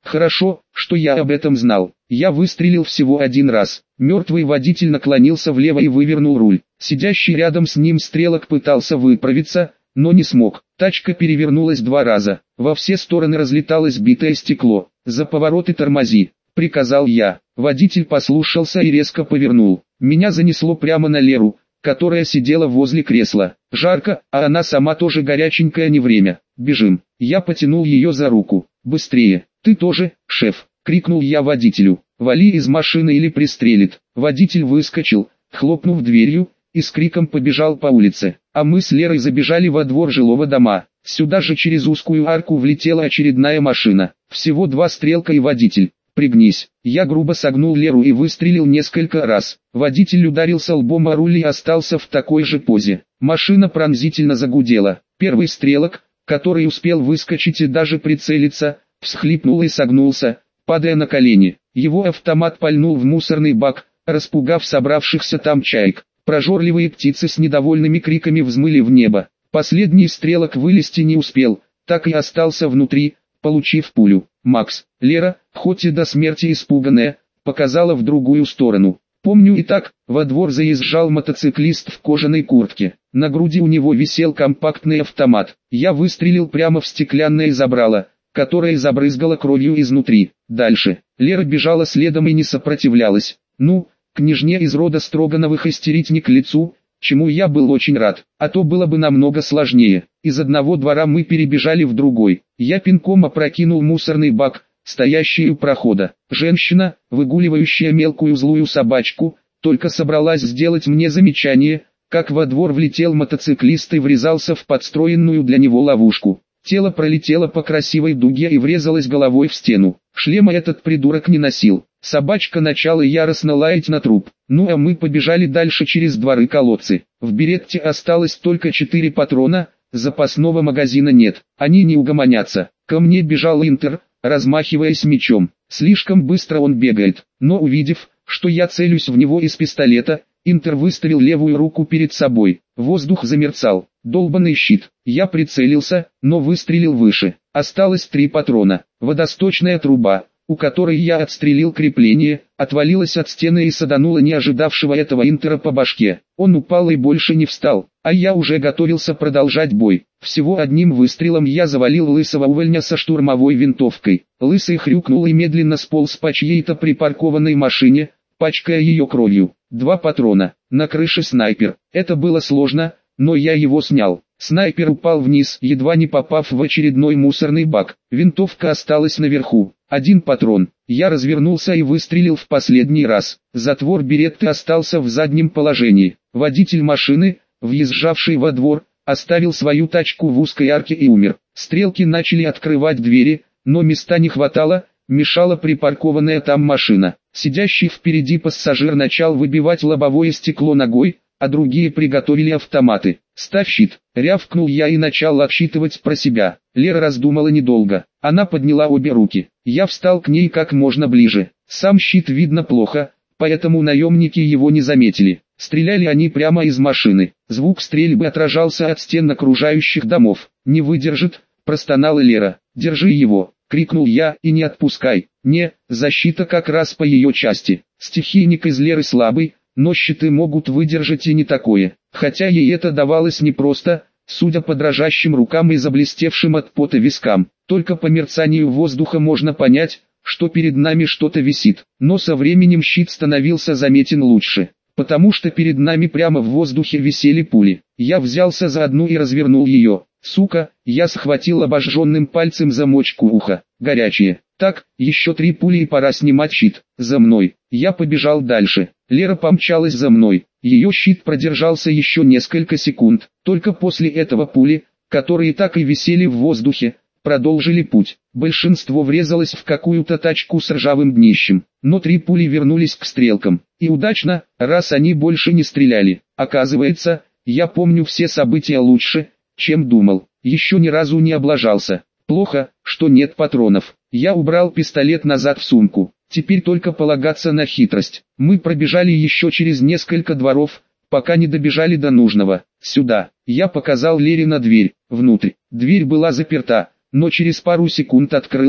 Хорошо, что я об этом знал. Я выстрелил всего один раз. Мертвый водитель наклонился влево и вывернул руль. Сидящий рядом с ним стрелок пытался выправиться, но не смог. Тачка перевернулась 2 раза. Во все стороны разлеталось битое стекло. «За повороты тормози», — приказал я. Водитель послушался и резко повернул. Меня занесло прямо на Леру, которая сидела возле кресла. Жарко, а она сама тоже горяченькая, не время. «Бежим». Я потянул ее за руку. «Быстрее». «Ты тоже, шеф», — крикнул я водителю. «Вали из машины или пристрелит». Водитель выскочил, хлопнув дверью, и с криком побежал по улице. А мы с Лерой забежали во двор жилого дома. Сюда же через узкую арку влетела очередная машина. Всего 2 стрелка и водитель. «Пригнись». Я грубо согнул Леру и выстрелил несколько раз. Водитель ударился лбом о руль и остался в такой же позе. Машина пронзительно загудела. Первый стрелок, который успел выскочить и даже прицелиться, всхлипнул и согнулся, падая на колени. Его автомат пальнул в мусорный бак, распугав собравшихся там чаек. Прожорливые птицы с недовольными криками взмыли в небо. Последний стрелок вылезти не успел, так и остался внутри, получив пулю. Макс, Лера, хоть и до смерти испуганная, показала в другую сторону. Помню и так, во двор заезжал мотоциклист в кожаной куртке. На груди у него висел компактный автомат. Я выстрелил прямо в стеклянное забрало, которое забрызгало кровью изнутри. Дальше. Лера бежала следом и не сопротивлялась. Ну, княжне из рода Строгановых истерить не к лицу, чему я был очень рад, а то было бы намного сложнее. Из одного двора мы перебежали в другой. Я пинком опрокинул мусорный бак, стоящий у прохода. Женщина, выгуливающая мелкую злую собачку, только собралась сделать мне замечание, как во двор влетел мотоциклист и врезался в подстроенную для него ловушку. Тело пролетело по красивой дуге и врезалось головой в стену. Шлема этот придурок не носил. Собачка начала яростно лаять на труп. Ну а мы побежали дальше через дворы-колодцы. В беретте осталось только 4 патрона, запасного магазина нет. Они не угомонятся. Ко мне бежал Интер, размахиваясь мечом. Слишком быстро он бегает. Но увидев, что я целюсь в него из пистолета, Интер выставил левую руку перед собой. Воздух замерцал. Долбаный щит. Я прицелился, но выстрелил выше. Осталось 3 патрона. Водосточная труба, у которой я отстрелил крепление, отвалилась от стены и саданула не ожидавшего этого Интера по башке. Он упал и больше не встал, а я уже готовился продолжать бой. Всего одним выстрелом я завалил лысого увольня со штурмовой винтовкой. Лысый хрюкнул и медленно сполз по чьей-то припаркованной машине, пачкая ее кровью. 2 патрона. На крыше снайпер. Это было сложно, но я его снял. Снайпер упал вниз, едва не попав в очередной мусорный бак. Винтовка осталась наверху. 1 патрон. Я развернулся и выстрелил в последний раз. Затвор беретты остался в заднем положении. Водитель машины, въезжавший во двор, оставил свою тачку в узкой арке и умер. Стрелки начали открывать двери, но места не хватало, мешала припаркованная там машина. Сидящий впереди пассажир начал выбивать лобовое стекло ногой, а другие приготовили автоматы. «Ставь щит», — рявкнул я и начал отсчитывать про себя. Лера раздумала недолго. Она подняла обе руки. Я встал к ней как можно ближе. Сам щит видно плохо, поэтому наемники его не заметили. Стреляли они прямо из машины. Звук стрельбы отражался от стен окружающих домов. «Не выдержит», — простонала Лера. «Держи его», — крикнул я, — «и не отпускай». «Не, защита как раз по ее части. Стихийник из Леры слабый, но щиты могут выдержать и не такое». Хотя ей это давалось непросто, судя по дрожащим рукам и заблестевшим от пота вискам. Только по мерцанию воздуха можно понять, что перед нами что-то висит. Но со временем щит становился заметен лучше, потому что перед нами прямо в воздухе висели пули. Я взялся за одну и развернул ее. Сука, я схватил обожженным пальцем замочку уха. Горячие. Так, еще 3 пули и пора снимать щит. За мной. Я побежал дальше. Лера помчалась за мной. Ее щит продержался еще несколько секунд. Только после этого пули, которые так и висели в воздухе, продолжили путь. Большинство врезалось в какую-то тачку с ржавым днищем. Но 3 пули вернулись к стрелкам. И удачно, раз они больше не стреляли. Оказывается, я помню все события лучше, чем думал. Еще ни разу не облажался. Плохо, что нет патронов. Я убрал пистолет назад в сумку. Теперь только полагаться на хитрость. Мы пробежали еще через несколько дворов, пока не добежали до нужного. Сюда. Я показал Лере на дверь. Внутрь. Дверь была заперта, но через пару секунд открылась,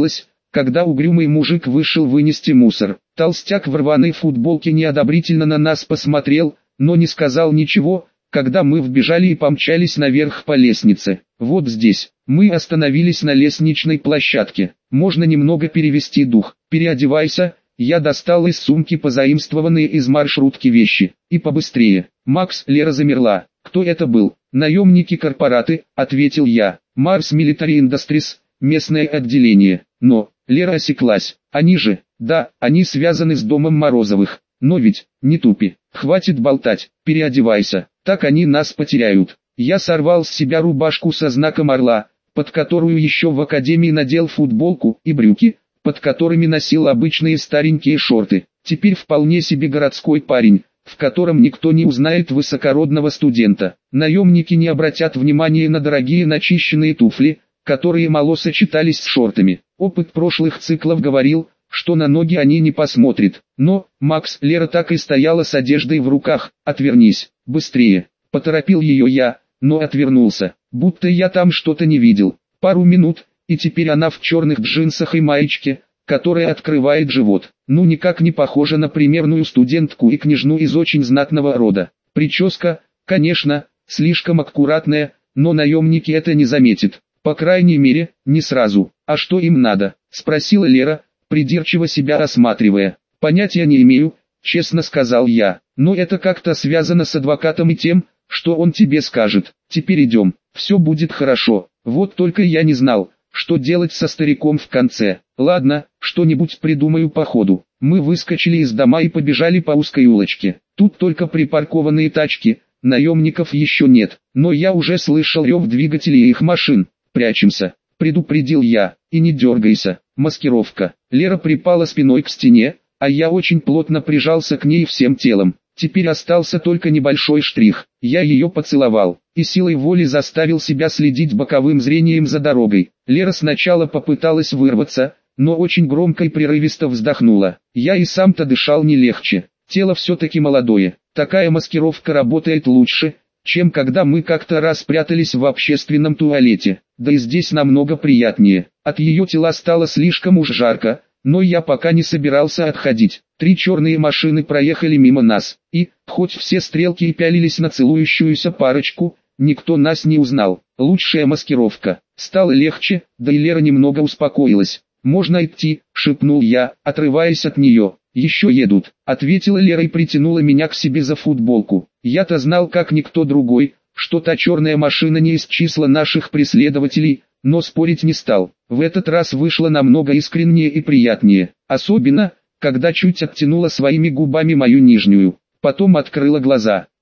когда угрюмый мужик вышел вынести мусор. Толстяк в рваной футболке неодобрительно на нас посмотрел, но не сказал ничего, когда мы вбежали и помчались наверх по лестнице. Вот здесь. Мы остановились на лестничной площадке. Можно немного перевести дух. Переодевайся. Я достал из сумки позаимствованные из маршрутки вещи. И побыстрее. Макс, Лера замерла. Кто это был? Наемники-корпораты, ответил я. Mars Military Industries, местное отделение. Но, Лера осеклась. Они же, да, они связаны с домом Морозовых. Но ведь, не тупи. Хватит болтать, переодевайся. Так они нас потеряют. Я сорвал с себя рубашку со знаком орла, под которую еще в академии надел футболку и брюки, под которыми носил обычные старенькие шорты. Теперь вполне себе городской парень, в котором никто не узнает высокородного студента. Наемники не обратят внимания на дорогие начищенные туфли, которые мало сочетались с шортами. Опыт прошлых циклов говорил, что на ноги они не посмотрят. Но, Макс, Лера так и стояла с одеждой в руках. «Отвернись, быстрее!» Поторопил ее я, но отвернулся, будто я там что-то не видел. Пару минут, и теперь она в черных джинсах и маечке, которая открывает живот. Ну никак не похожа на примерную студентку и княжну из очень знатного рода. Прическа, конечно, слишком аккуратная, но наемники это не заметят. По крайней мере, не сразу. «А что им надо?» – спросила Лера, придирчиво себя осматривая. «Понятия не имею», – честно сказал я. «Но это как-то связано с адвокатом и тем, что он тебе скажет. Теперь идем, все будет хорошо». Вот только я не знал, что делать со стариком в конце. Ладно, что-нибудь придумаю по ходу. Мы выскочили из дома и побежали по узкой улочке. Тут только припаркованные тачки, наемников еще нет, но я уже слышал рев двигателей их машин. «Прячемся», — предупредил я, — «и не дергайся, маскировка». Лера припала спиной к стене, а я очень плотно прижался к ней всем телом. Теперь остался только небольшой штрих. Я ее поцеловал, и силой воли заставил себя следить боковым зрением за дорогой. Лера сначала попыталась вырваться, но очень громко и прерывисто вздохнула. Я и сам-то дышал не легче. Тело все-таки молодое. Такая маскировка работает лучше, чем когда мы как-то раз прятались в общественном туалете. Да и здесь намного приятнее. От ее тела стало слишком уж жарко, но я пока не собирался отходить. 3 черные машины проехали мимо нас, и, хоть все стрелки и пялились на целующуюся парочку, никто нас не узнал. Лучшая маскировка. Стало легче, да и Лера немного успокоилась. «Можно идти», — шепнул я, отрываясь от нее. «Еще едут», — ответила Лера и притянула меня к себе за футболку. Я-то знал как никто другой, что та черная машина не из числа наших преследователей, но спорить не стал. В этот раз вышло намного искреннее и приятнее, особенно, когда чуть оттянула своими губами мою нижнюю, потом открыла глаза.